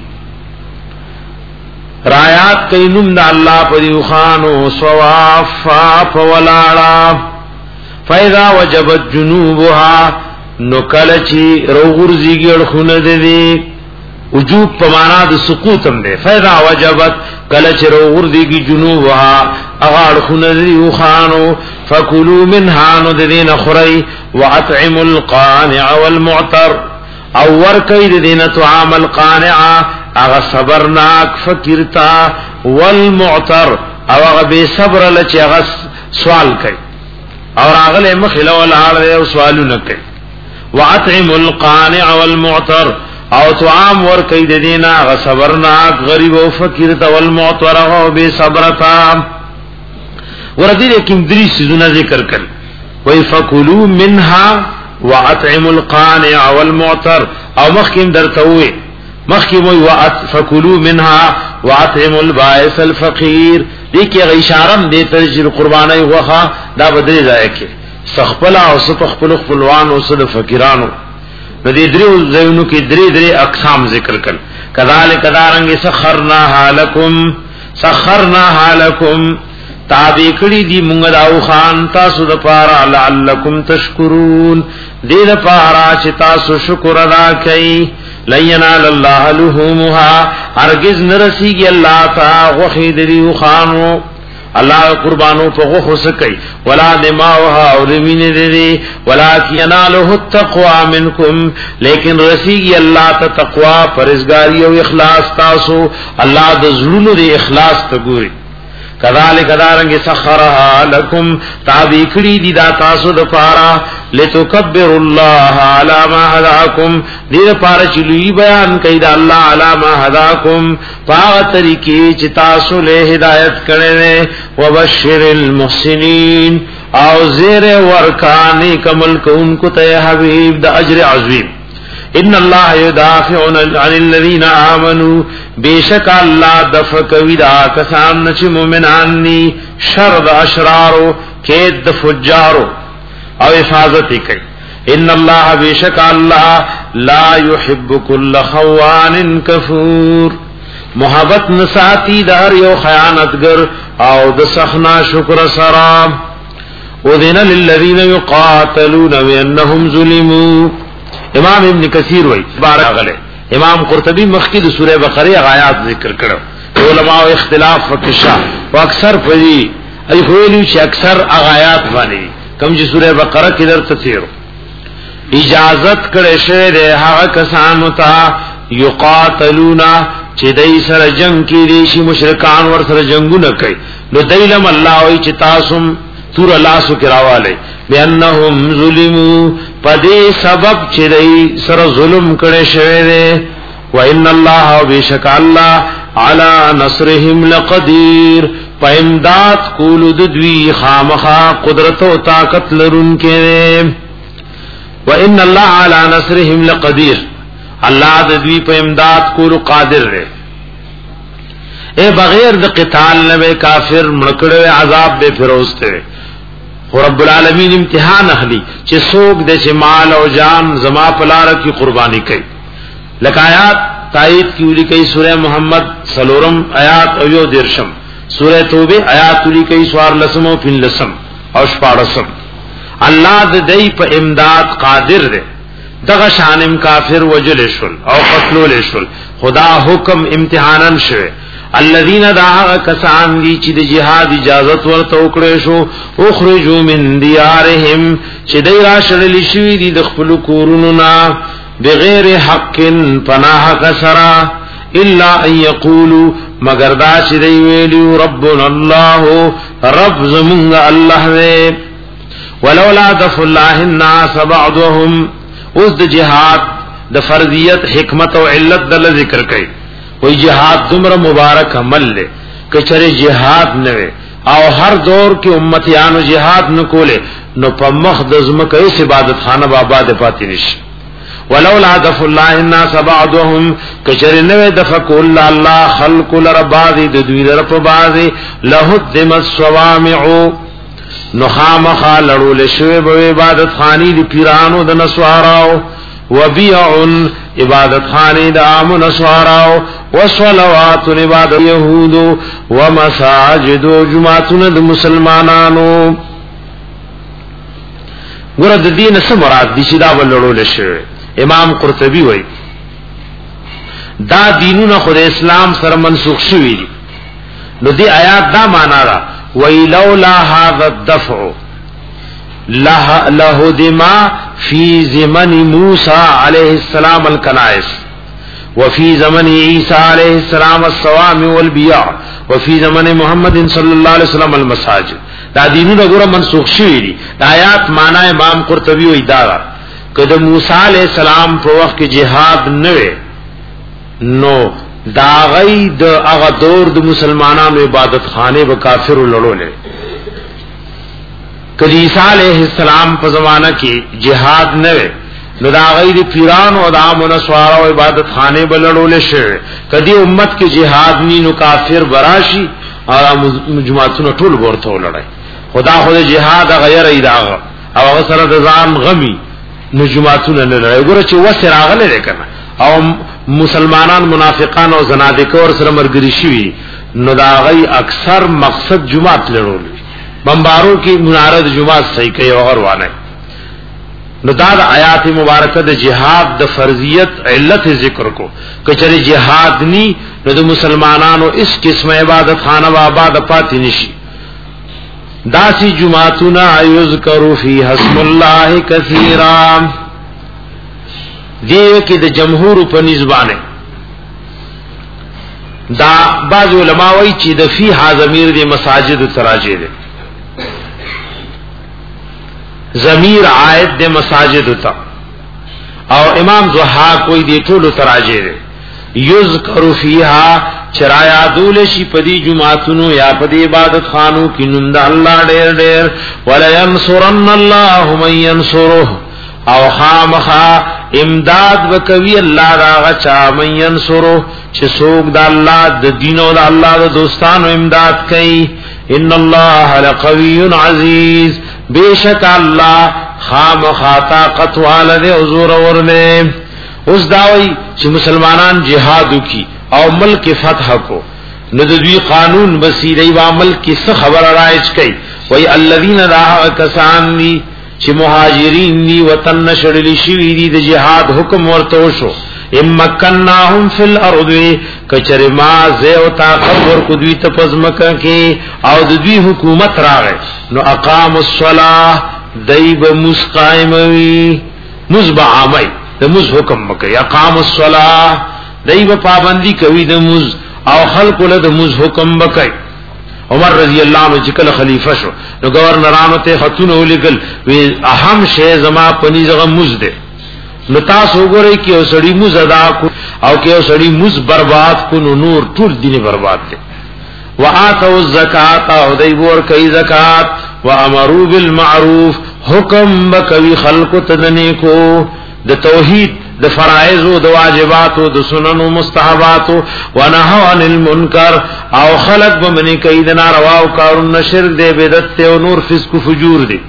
B: رایات کینم د الله پریو خانو صوافا فولاړا فاذا وجبت جنوبها نکلچی روغورځي ګړخونه دي وجوب په معنا د سقوط هم ده فاذا وجبت کلچ روغورځي جنوبها اغاړ خونه دي خانو فكلوا منها ندين خري واطعموا القانع والمعتر او ورکی دین طعام القانع اغا صبرناک فکرتا والمعتر او اغا بے صبر لچی اغا سوال کئی اور اغل مخلو العرض او سوالو نکی واطعموا القانع والمعتر او طعام ورکی دین اغا صبرناک غریب و فکرتا والمعتر اغا بے صبرتا وردی لیکن دری سیزونا ذکر کر وی فکلوا منها واطعموا القانع والمعتر او مخکم درتوی مخکم وی فکلوا منها واطعموا البائس الفقیر دیکی اشارم دیتا جر قربانی وخا دا بدری ذائکی سخپلا او سپخپل خپلوان او صد فقیرانو ندی دری زیونو کی دری دری اقسام ذکر کر کذالک دارنگی سخرناها لکم سخرناها لکم تابع کړي دي مونږ داو خان تاسو د پاره لعلکم تشکرون دې د پاره چې تاسو شکر ادا کړئ لینال الله لهمها هرگز نرسیږي الله تعالی غوخي دې خانو الله قربانو په غوخه سکي ولا دماوها او دمین دې ولکن يناله التقوى منکم لیکن رسیږي الله ته تقوا پرهیزګاری او اخلاص تاسو الله د زړونو د اخلاص ته ګوري کذالک دارنګ سخرها لكم تابع کړي دي دا تاسو د پاره لتکبر الله علی ما هداکم دې پاره چې لوی بیان کړي دا الله علی ما هداکم پاغه طریقې چې تاسو له هدایت کړي وبشر المحسنین او زیر ورکانی کمل کون کو ته حبیب د اجر عظیم ان الله يدافع عن الذين امنوا بیشک الله دفع کوي دا کسان چې مؤمنان دي شر د اشرارو کید د فجارو او حفاظت کوي ان الله بیشک الله لا يحب كل خوان كفور محبت نساتی دار یو خیانتگر او د سخنا شکر سرام اذن للذین یقاتلون بانهم ظلموا امام ابن کثیر وای بارک غله امام قرطبی مخکې د سوره بقره آیات ذکر کړو علماء اختلاف فقشا او اکثر پدی ای ویلو چې اکثر آیات باندې کوم چې سوره بقره کې در تفسیر اجازت کړي شه ده هغه کسانو ته یقاتلون چې دای سره جنگ کې دي شي مشرکان ور سره جنگونه کوي نو دایلم الله وای چې تاسو تور الله سو کراواله بانهم ظلموا پدې سبب چې دای سره ظلم کړي شوی دی و ان الله بیشک الله علی نصرهم لقدیر پایمداد کول د دوی خامخا قدرت او طاقت لرونکي و ان الله علی نصرهم لقدیر الله د دوی په امداد کولو قادر دی اے بغیر د قتال نه کافر مړکړو عذاب به فروسته رب العالمین امتحان اخلي چې څوک د مال او جان زما په لار کې قرباني کوي لکه آیات تایید کیږي کوي سوره محمد سلورم آیات او یو درشم سوره توبه آیات لري کوي سوار لسم او فن لسم او شپارسم الله د دې په امداد قادر دی دغه شانم کافر وجل شول او قتلول شول خدا حکم امتحانن شوه الذين دعا کسان دي چې د جهاد اجازه ورته وکړې شو اخرجوا من ديارهم چې دای را شړل شي دي د خپل کورونو نه بغیر حق پناه کسرا الا ان يقولوا مگر دا چې دی ویلو ربنا الله رب زمون الله دې ولولا دفع الله الناس بعضهم اوس د جهاد د فرضیت حکمت او علت د ذکر کړي وی جہاد دمر مبارک عمل لے کچرے جہاد نوے او ہر دور کے امتیانو جہاد نکولے نو پا مخدزم کئیس عبادت خانہ باباد پاتی نش ولولا دفع اللہ الناس بعضهم کچرے نوے دفع کول اللہ خلق لربادی ددوی لرپ بازی لہدم الصوامعو نخامخا لڑول شوے بو عبادت خانی دی پیرانو د نسواراو وبيع عبادت خانه د عام نصاراو وصلوات عبادت يهود ومساجد جمعتون د مسلمانانو ګور د دین څخه مراد دي چې دا ولړول شي امام قرطبي وایي دا دینونه خو د اسلام سره منسوخ شوی دي نو دی آیات دا معنا را ویلولا هذا الدفع له له دما في زمن موسى عليه السلام الكنائس وفي زمن عيسى عليه السلام الصوامع والبيع وفي زمن محمد صلى الله عليه وسلم المساجد دا دینونه ګوره منسوخ شوی دي آیات معنا امام قرطبي وی دا کله موسی عليه السلام په وخت کې jihad نه نو دا غي د هغه دور د مسلمانانو عبادت خانه و کافر لړولې کله عیسی علیہ السلام په زمانہ کې jihad نه نو دا غي د پیرانو او د عامو سوارو عبادت خانه بلړول شي کدی امت کې jihad ني نو کافر براشي او مجموعاتونو ټول ورته ولړای خدا خو د jihad غیر ایداغه او هغه سره د ځان غمي مجموعاتونو نه لړای ګوره چې وسه راغله کنه او مسلمانان منافقان او زنادقه ور سره مرګري شي نو دا غي اکثر مقصد جمعات لړول بمبارو کی منارد جمعات صحیح کوي او روانه نو دا د آیات مبارکه د جهاد د فرضیت علت ذکر کو کچره جهاد ني نو د مسلمانانو اس قسم عبادت خانه و آباد پاتې نشي داسی جمعاتنا یذکر فی حسم الله کثیرا دیو کې د جمهور په نسبانه دا بعض علماء وایي چې د فی حاضمیر د مساجد تراجه ده ضمیر عائد د مساجد تا او امام ضحاک کوئی دی ټولو تراجه ده یذکر فیها چرایا دول شي پدی جمعاتونو یا پدی عبادت خانو کې نوم د الله ډېر ډېر ولا ينصرن الله من ينصره او خامخا امداد وکوي الله دا غچا من ينصرو چې څوک د الله د دین او د الله د دوستانو امداد کوي ان الله لقوي عزيز بیشک الله خامخا طاقت والده حضور ورنه اوس داوي چې مسلمانان جهاد وکي او ملک فتح کو نو د دوی قانون وسیله او عمل کی څه خبر رایج کړي وای الذين ذا کسان دي چې مهاجرین دي وطن نشړلی شي دي د جهاد حکم ورته شو امکناهم فی الارض کچره ما زه او طاقت ور کو دوی ته پزمکه کې او د دوی حکومت راغی نو اقام الصلاه دایب مسقائموی مزبع عامی د مز حکم مکه اقام الصلاه دایب پابندی کوي د مز او خلق له د مز حکم مکه عمر رضی اللہ عنہ چې کله خلیفہ شو نو گورنرانو ته خطونه ولګل وی اهم شی زما پنی زغه مز ده نو تاسو وګورئ کې اوسړي مز ادا کو او کې اوسړي مز برباد کو نو نور ټول دین برباد دي واتوا الزکات او دای ور کوي زکات وامروا بالمعروف حکم بکوي خلق تدنی کو د توحید د فرائض او د واجبات او د سنن او مستحبات او نهوا عن المنکر او خلق بمنی کوي د ناروا او کارونه شرک دی بدعت او نور فسق او فجور دی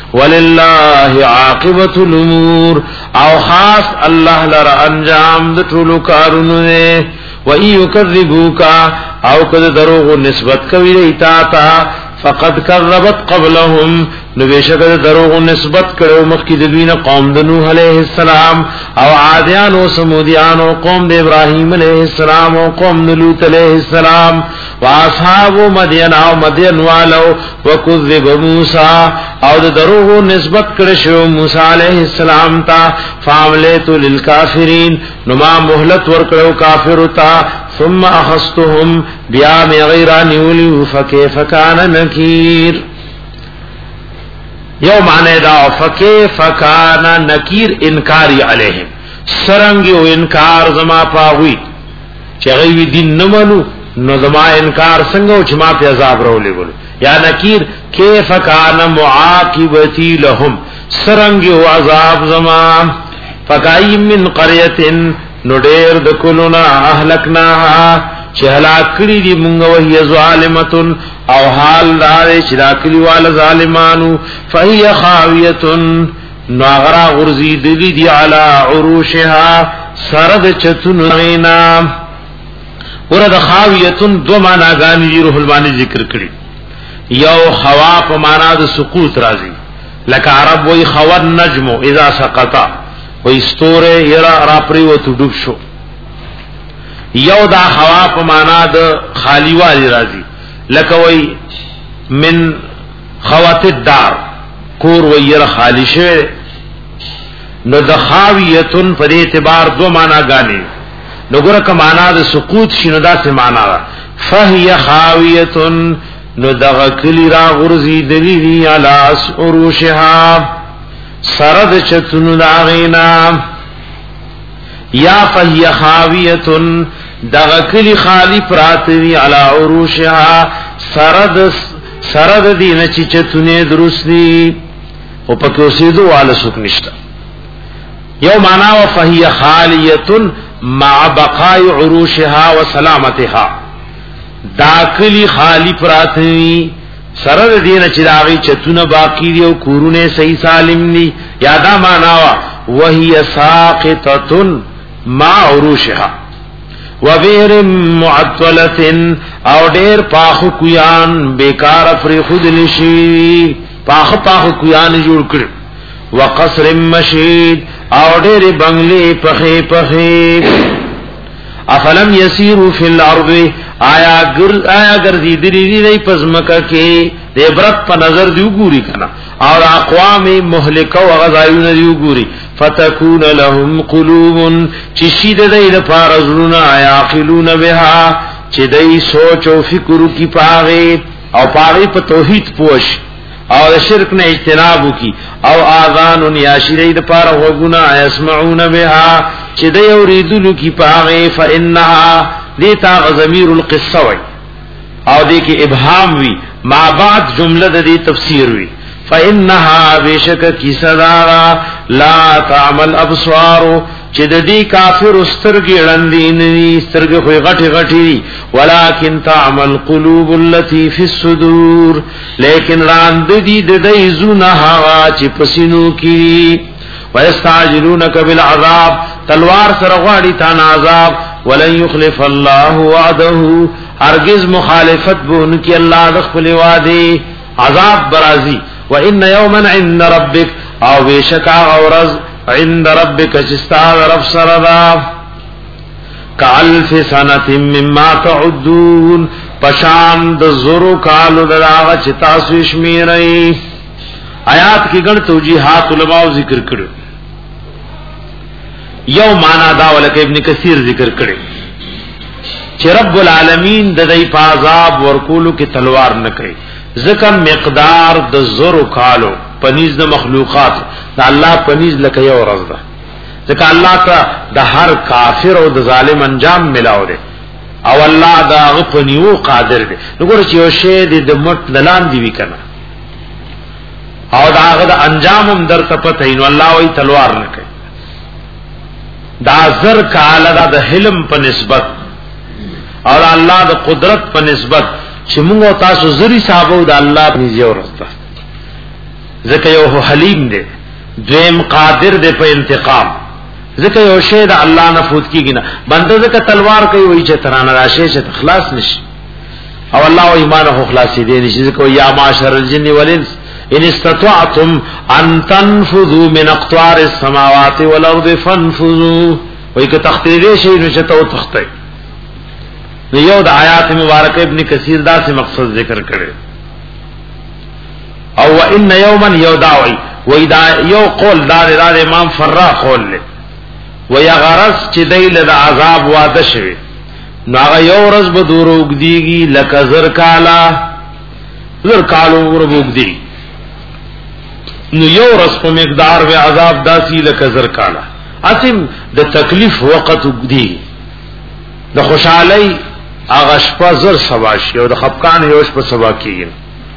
B: ولله عاقبۃ الامور او خاص الله لرا انجام د ټولو کارونو نه و ایکذبوک او کده دروغ نسبت کوي ایتا تا فقد كذبت قبلهم نو بشک دروغ نسبت کړو مخکې د دوی نه قوم د نوح علیه السلام او عادیان او سمودیان او قوم د ابراهیم علیه السلام او قوم د لوط علیه السلام واصحاب مدین او مدین والو وکذب موسی او د دروغ نسبت کړو شو موسی علیه السلام ته فاملیت للکافرین نو ما مهلت ورکړو کافر ته ثم اخذتهم بیا غیران ولی فكيف كان نکیر یو معنی دا فكيف كان نکیر انکاری علیہم سرنگ او انکار زما پاوی چې غوی دین نه منو نو زما انکار څنګه او چې ما په عذاب راولې ول یا نکیر كيف كان معاقبتی لهم سرنگ او عذاب زما فکای من قريه نو ډېر د کولنا اهلکناها چې هلاک کړي دي مونږ وهي ظالمتن او حال دار چې راکلی وال ظالمانو فهي خاويه نو غرا غرزي دي دي على عروشها سرد چتنینا ورته خاويه دو معنا غاني روح البانی ذکر کړي یو خوا په معنا د سقوط راځي لکه عرب وای خوا النجم اذا سقط و استوره یرا را پریوتو ډوب شو یو دا هوا په معنا د خالی والی راځي لکه وای من خوات الدار کور و یرا خالی شه نو د خاویتن په اعتبار دو معنا غاني نو ګره ک معنا د سقوط شنو دا څه معنا ده فهي خاویتن نو دغه کلی را غرزی دلی علی عروشها سرد چتن داغینا یا فهی خاویتن دغکلی خالی پراتوی علا عروشها سرد سرد دین چی چتن درست دی او پکیو سیدو والا سک نشتا یو مانا و فهی خالیتن مع بقای عروشها و سلامتها داکلی خالی پراتوی سرد دین چې داغي چتونه باقی دی او کورونه صحیح سالم دي یادا معناوا وهي ساقطه ما عروشها وغير معطله او ډیر پاخ کویان بیکار فری خود نشي پاخ پاخ کویان جوړ کړ وقصر مشید او ډیر بنگلې پخې پخې افلم يسيروا في الارض آیا گر آیا ګرځي دي دي پزمکه کې د عبرت په نظر دی وګوري کنه او اقوام مهلکه او غزایون دی وګوري فتكون لهم قلوب چشید دای د فارزون آیا عقلون بها چې دای سوچ او فکر کی پاغه او پاغه په توحید پوش او شرک نه اجتناب کی او اذان یاشری د پاره وګونه اسمعون بها چې دای اوریدلو کی پاغه فانها دیتا ضمیر القصه وی او دی کی ابهام وی ما بعد جمله د دې تفسیر وی فانها بشک کی صدا لا تعمل ابصار چې د دې کافر سترګې وړاندې نه سترګې خو غټي غټي ولکن تعمل قلوب التي في الصدور لیکن راند دي د دې زونه هوا چې پسینو کې ويستعجلونك بالعذاب تلوار سره غواړي تا عذاب ولن يخلف الله وعده هرگز مخالفت بون کی الله د خپل وعده عذاب برازي وان يوما عند ربك او بشکا اورز عند ربك جستا رب سردا کالف سنه مما تعدون پشان د زرو کالو دراغه چې تاسو شمیرئ آیات کې ګڼ توجیهات علماء ذکر کړو یو معنا دا ولکه ابن کثیر ذکر کړي چې رب العالمین د دې په عذاب ورکولو کې تلوار نه کوي ځکه مقدار د زرو کالو پنیز د مخلوقات د الله پنیز لکه یو ورځ ده ځکه الله ته د هر کافر او د ظالم انجام ملاو دی او الله دا غفنیو قادر دی وګوره چې یو شی د مټ دلان دی وکنه او دا هغه د انجام هم درته پته نو الله وی تلوار نه کوي دا زر کاله دا د حلم په نسبت او الله د قدرت په نسبت چې موږ تاسو زری صاحبو د الله په نيزه ورسته ځکه یو حلیم دی دویم قادر دی په انتقام ځکه یو شی د الله نه فوت کیږي نه بنده ځکه تلوار کوي وای چې ترانه راشه چې اخلاص نشي او الله او ایمان او خلاصي دی نشي ځکه یا معاشر الجن والانس ان استطعتم ان تنفذوا من اقطار السماوات والارض فانفذوا وای که تختیری شي نو چې تو تخته یو د آیات مبارکه ابن کثیر دا سے مقصد ذکر کړي او وان یوما یوداوی وای دا یو قول دا د امام فرا قول له ویا غرض چې دیل د عذاب واده شوی نو هغه یو ورځ به دروغ دیږي لکه زر کالا زر کالو ورغوګ دی نو یو ورځ په مقدار به عذاب داسي لکه زر کالا اسیم د تکلیف وخت دی د خوشحالي هغه شپه زر سباش او د خفقان یو شپه سبا کیږي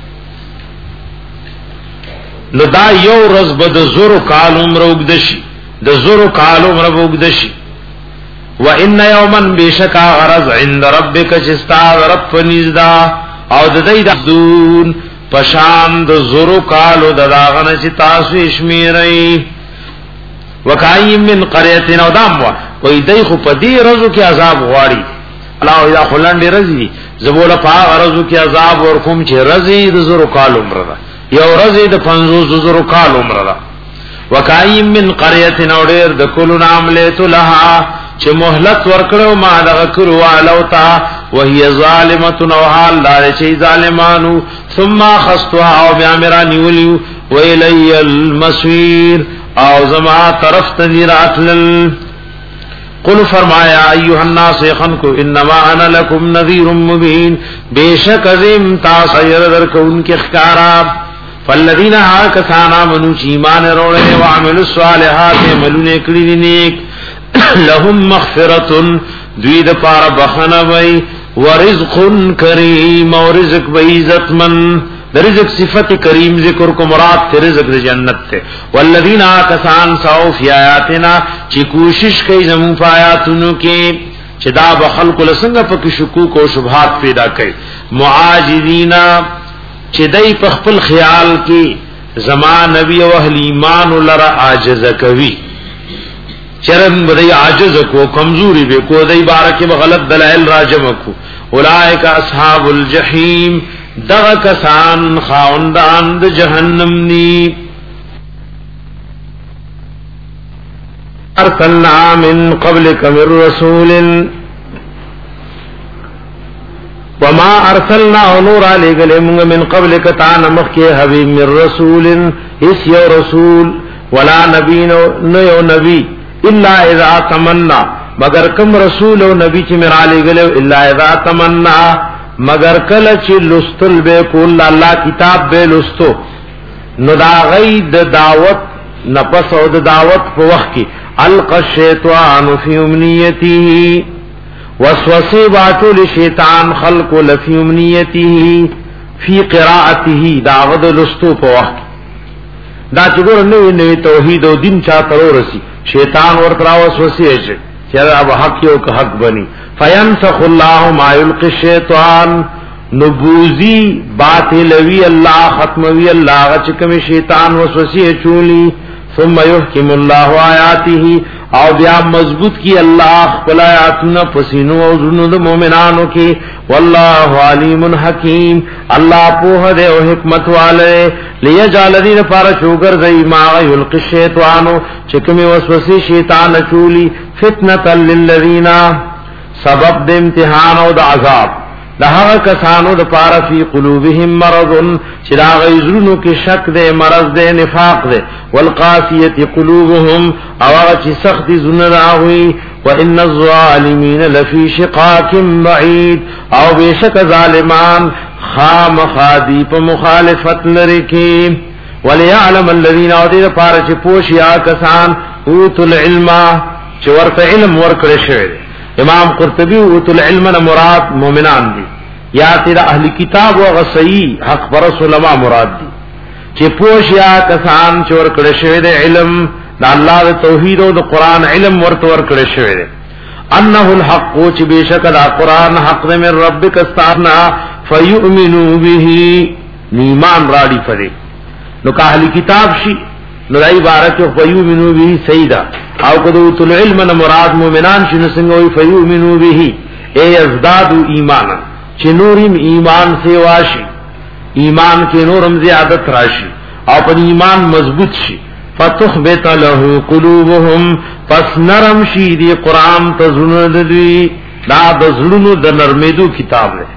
B: نو دا یو ورځ به د زر کالو مرغ دشي د زرو کالو مربوک دشي و ان یوما بشکا غرض عند ربک چستا رب فنزدا او د دې د دون پشان د زرو کالو د داغنه چې تاسو شمیرئ وکای من قريه نو دام وای دای خو په دې رزو کې عذاب غواړي الله یا خلند رزي زبوله په رزو کې عذاب ورکوم چې رزي د زرو کالو مردا یو رزي د پنځوس زرو کالو مردا وکایم من قريه نوډر د کلو ناملت لها چې مهلت ورکړو ما دغه کړو علو تا وهي ظالمه او حال دار چې ظالمانو ثم خستها او بیا مرا نیولیو ویلی المسویر او زما طرف ته راتل قل فرمایا ایها الناس خنکو انما انا لكم نذير مبين بیشک ازم تاسیر درکون کې اخکارا فالذین آکسانا منو چی ایمان روڑے وعملوا الصالحات عملون کلی نیک لهم مغفرت دوید پار بخنوی ورزق کریم و رزق بعزت من در رزق صفت کریم ذکر کو مراد تے رزق در جنت تے والذین آکسان ساو فی آیاتنا چی کوشش کئی زمون فی آیاتنو کی چی دا بخلق لسنگ پک شکوک و شبہات پیدا کئی معاجدینا چې دای په خپل خیال کې زمان نبی او اهل ایمان لرا عاجز کوي چرن بدای عاجز کو کمزوري به کو دای بارکه غلط دلائل راجم کو اولئک اصحاب الجحیم دغه کسان خاوندان د جهنم نی ارسلنا من قبلک من رسول وما ارسلنا نور علیہ من قبل کتان مخی حبیب من رسول اس یو رسول ولا نبی نو نبی الا اذا تمنا مگر کم رسول و نبی چی من علیہ الا اذا تمنا مگر کل چی لستل بے کول اللہ کتاب بے لستو نو دا غید دعوت نفس و دعوت پا وقت کی القى الشیطان فی امنیتی وسوسه باطل شیطان خلق لفی امنیته فی قراءته دعوت لستو په وخت دا چې ګور نوې نوې توحید او دین چا ترورسي شیطان ورته وسوسه شي چې اب حق یو که حق بني فینسخ الله ما یلقي الشیطان نبوزی باطلوی اللہ ختموی اللہ چې کوم شیطان وسوسه چولی ثم يحكم الله آیاته او بیا مضبوط کی اللہ خپل آیاتنا پسینو او زنو د مومنانو کی والله علیم حکیم اللہ په دې او حکمت والے لیجعل الذین فرشوگر زئی ما یلقي الشیطان چې کوم وسوسه شیطان چولی فتنه للذین سبب د امتحان او د عذاب لہا کسانو د پارا فی قلوبهم مرض چې دا غیزرونو کې شک دے مرض دے نفاق دے والقاسیت قلوبهم او چې سخت زونه راوي وان الظالمین لفی شقاق بعید او بشک ظالمان خامخادی په مخالفت لري کې وليعلم الذين اودي پارا چې پوښیا کسان اوت العلم چې ورته علم ورکړي شوی امام قرطبی اوت العلم مراد مومنان دی یا تیرا اہل کتاب و غصی حق پرس علماء مراد دی چی پوش یا کسان چور کڑشوی دے علم دا اللہ دا توحید و دا قرآن علم ورطور کڑشوی دے انہو الحق چی بیشک دا قرآن حق دے من ربک استارنا فیؤمنو بیہی نیمان راڑی فدے نو کا اہل کتاب شی نو دای بارک فیؤمنو به سیدا او کدو تل علم مراد مومنان شنو څنګه فیؤمنو به ای ازداد ایمان چې نورم ایمان سے واشي ایمان کې نورم زیادت راشي او په ایمان مضبوط شي فتخبت له قلوبهم پس نرم شي دی قران ته زړه دوی دا د زړونو د نرمېدو کتاب دی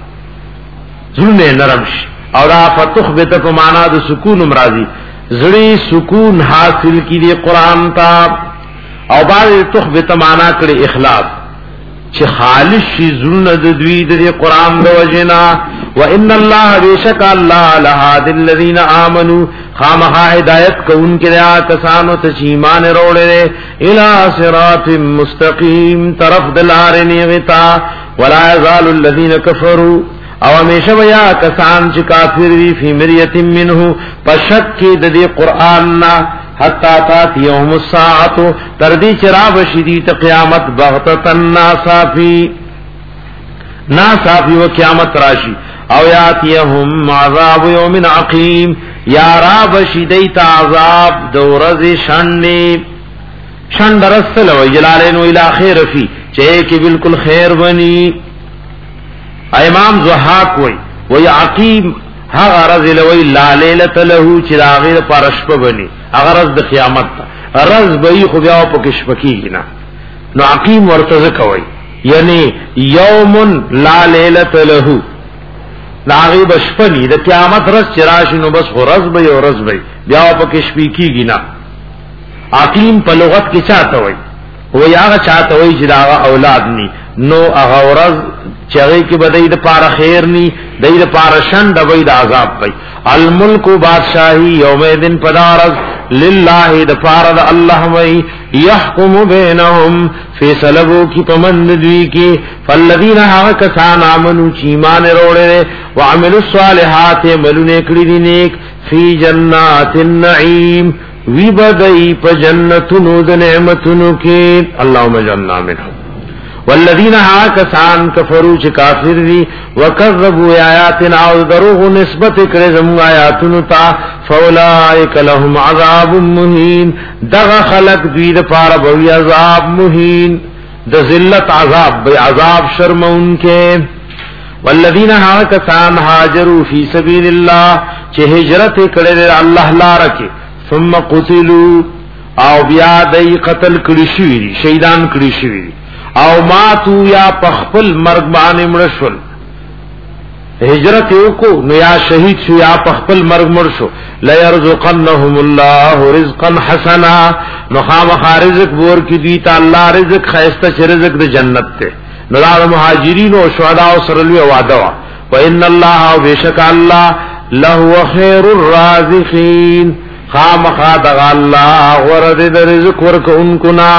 B: زړه نرم شي او دا فتخبت په معنا د سکون مرادي زړی سکون حاصل کی دی قرآن تا او بعد تخبت معنا کړي اخلاص چې خالص شي زړه د دوی د قرآن د وجنا وان الله بیشک الله لهاد الذین آمنوا خامخا هدایت کون کړه کسانو ته چې ایمان وروړي الی صراط مستقیم طرف دلار نیغتا ولا یزال الذین کفروا او همیشه بیا کسان چې کافر وی فی مریت منه پشک کې د دې قران نا حتا تات یوم الساعه تر دې چراب شدید قیامت بغتتن ناصافی ناصافی و قیامت راشی او یاتیهم عذاب یوم عقیم یا راب شدید عذاب دورز شنی شن رسل و جلالین و الی خیر فی چې کې بالکل خیر بنی امام زحاق وی وی عقیم ها غرض لوی لا لیلت له چراغیر پرشپ بنی غرض د قیامت غرض بئی خو بیا په کشپکی نه نو عقیم ورته کوي یعنی یوم لا لیلت له لاغي بشپنی د قیامت رس چراش نو بس غرض بئی او رز بئی بیا په کشپکی نه عقیم په لغت کې چاته وی وی هغه چاته وی چې دا اولاد ني نو هغه ورځ چغی کی بدای د پاره خیر نی دای د پاره شن د وای د عذاب پي الملک بادشاہی یوم الدین پدارز لله د پاره د الله وای يحكم بینهم فیصلو کی پمند دوی کی فالذین ها کسان امنو چ ایمان وروړي وعملوا الصالحات ملونه کړي دي نیک فی جنات النعیم وی بدای په جنتونو د نعمتونو کې اللهم اجعلنا منهم والذین ها کسان کفروا چ کافر دي وکذبوا آیاتنا او دروغ نسبت کړي زمو آیاتونو ته فاولائک لهم عذاب مهین دغه خلق دوی د پاره بوی عذاب مهین د ذلت عذاب به عذاب شرمون کې والذین ها کسان هاجروا فی سبیل الله چې هجرت کړي الله لپاره کې ثم قتلوا او بیا دای قتل کړي شوی شهیدان کړي شوی او ماتو یا پخپل مرگ باندې مړ شول هجرت وکړو نو یا شهید شو یا پخپل مرگ مړ شو لا يرزقنهم الله رزقا حسنا نو خامخ رزق ور کی دی ته الله رزق خیسته چې رزق د جنت ته نو د مهاجرین او شهدا او سره لوی وعده وا وان الله بشک الله له خير الرازقین خامخا دغ اللہ ورد در رزق ورکونکو نا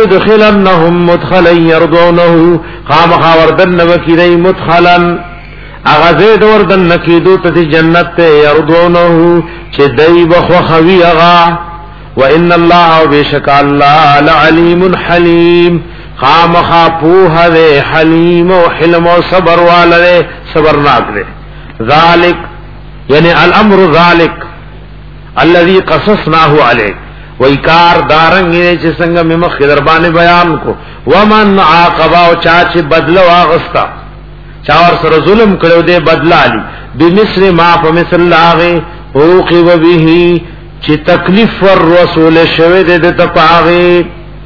B: لیدخلنهم مدخلا یردونه خامخا وردن وکی دی مدخلا اغه دور د نکیدو ته جنت ته يرضونه چې دای بخو خوي اغا وان الله بشک الله لعلیم حلیم خامخا پوها دے حلیم و حلم و صبر والے صبرناک دے ذالک یعنی الامر ذالک الذي قصصناه علیک ویکار دارنگی چه سنگا ممخ دربان بیان کو ومن عاقبا و چاچ بدلو آغستا چاور سر ظلم کرو دے بدلا لی بمثل ما فمثل لاغی اوقب بیهی چه تکلیف والرسول شوید دے تپاغی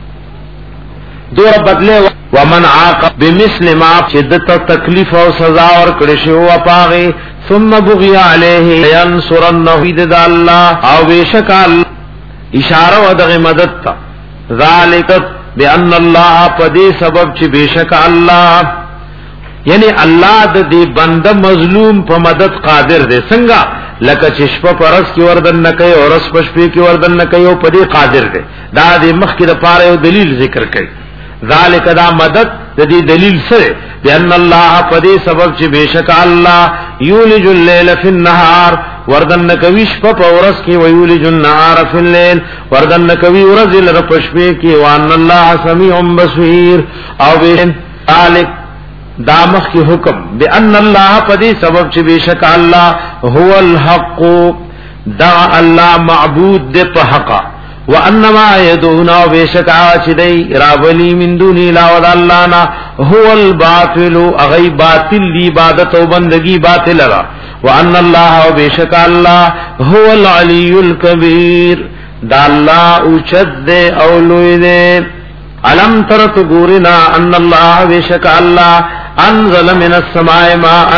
B: دور بدلے ومن عاقب بمثل ما شدت تکلیف او سزا اور کړي شو پاغي ثم بغي عليه ينصرنه بيد الله او بشکل اشاره ودغه مدد تا ذالک بان الله پدې سبب چې بشک الله یعنی الله د دې بنده مظلوم په مدد قادر دی څنګه لکه چې شپه پرس کې وردن نه کوي او رس پشپې کې وردن نه کوي او پدې قادر دی دا د مخ کې د پاره یو دلیل ذکر کړي ذالک دا مدد د دې دلیل سره بان الله پدې سبب چې بشک الله یولج الليل فی النهار وردن نکوی شپه په ورځ کې ویولج النهار فی الليل وردن نکوی ورځ لره پشپې کې وان الله سمیع بصیر او ذالک دا مخ کی حکم بان الله پدې سبب چې بشک الله هو الحق دا الله معبود دې په حق وانما يدعون بشکا چدی راولی من دون الا الله نا هو الباطل اغی باطل دی عبادت او بندگی باطل را وان الله بشکا الله هو العلی الکبیر دا الله اوچد او لوی دے علم ترت غورنا ان الله بشکا الله انزل من السماء ماء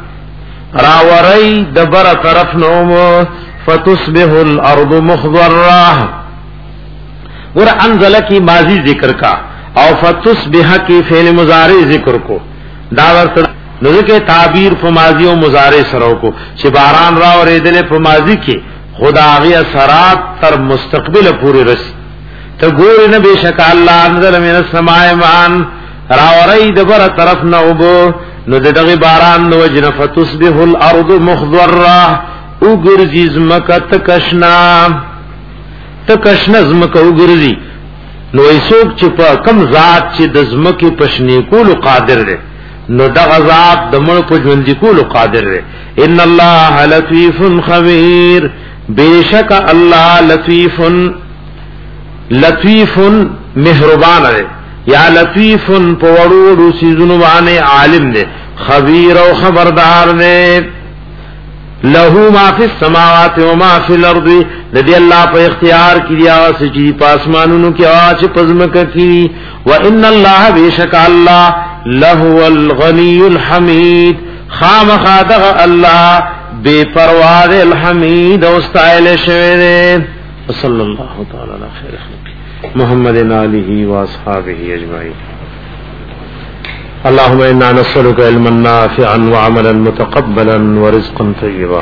B: راوری دبر طرف نوم فتصبح الارض مخضرا ور انزل کی ماضی ذکر کا او فتصبح کی فعل مضارع ذکر کو داور نو کے تعبیر په ماضی او مضارع سره کو چې باران را اورېدل په ماضی کې خدای اثرات تر مستقبل پوری رس ته ګور نه بشک الله انزل من السماء ماء را اورید بر طرف نوبو نو دغه باران نو جن فتصبح الارض مخضرا او ګرځي زمکه کشنا تکشن زمکه وګرځي نو ایسوک چې په کم ذات چې د زمکه پښنی کول قادر دی نو دغه ذات د مړ په ژوند کول قادر دی ان الله لطیف خبیر بیشک الله لطیف لطیف مهربان دی یا لطیف په وړو سيزونو باندې عالم دی خبیر او خبردار دی له ما فی السماوات و ما فی الارض لدی الله په اختیار کې دی او چې په اسمانونو کې او چې پزمکه کې و ان الله بیشک الله له الغنی الحمید خامخادغ الله بے پروا الحمید او استایل شوی صلی الله تعالی علی خیر خلق محمد علیه و اصحابہ اجمعین اللهم انا نسألك علما نافعا وعملا متقبلا ورزقا طيبا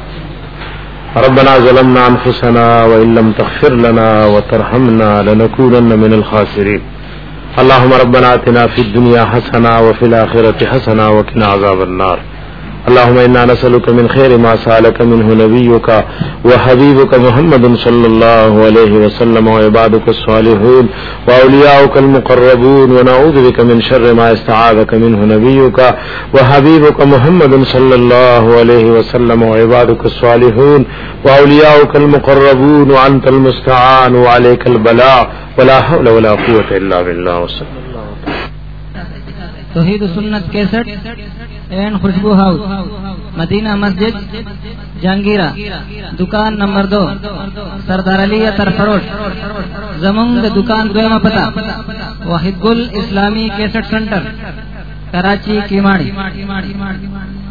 B: ربنا ظلمنا انفسنا وان لم تغفر لنا وترحمنا لنكونن من الخاسرين اللهم ربنا آتنا في الدنيا حسنه وفي الاخره حسنه وقنا عذاب النار اللهم انا نسألك من خير ما سألك منه نبيك وحبيبك محمد صلى الله عليه وسلم وعبادك الصالحون واولياؤك المقربون ونعوذ بك من شر ما استعاذك منه نبيك وحبيبك محمد صلى الله عليه وسلم وعبادك الصالحون واولياؤك المقربون وانت المستعان وعليك البلاء ولا حول ولا قوة الا بالله وصلى الله
C: توحید سنت کیسٹ این خوشبو ہاؤس مدینہ مسجد جہانگیرہ دکان نمبر دو سردار علی اتر فروش زمونگ دکان دویمہ پتہ واحد گل اسلامی کیسٹ سنٹر کراچی کیماڑی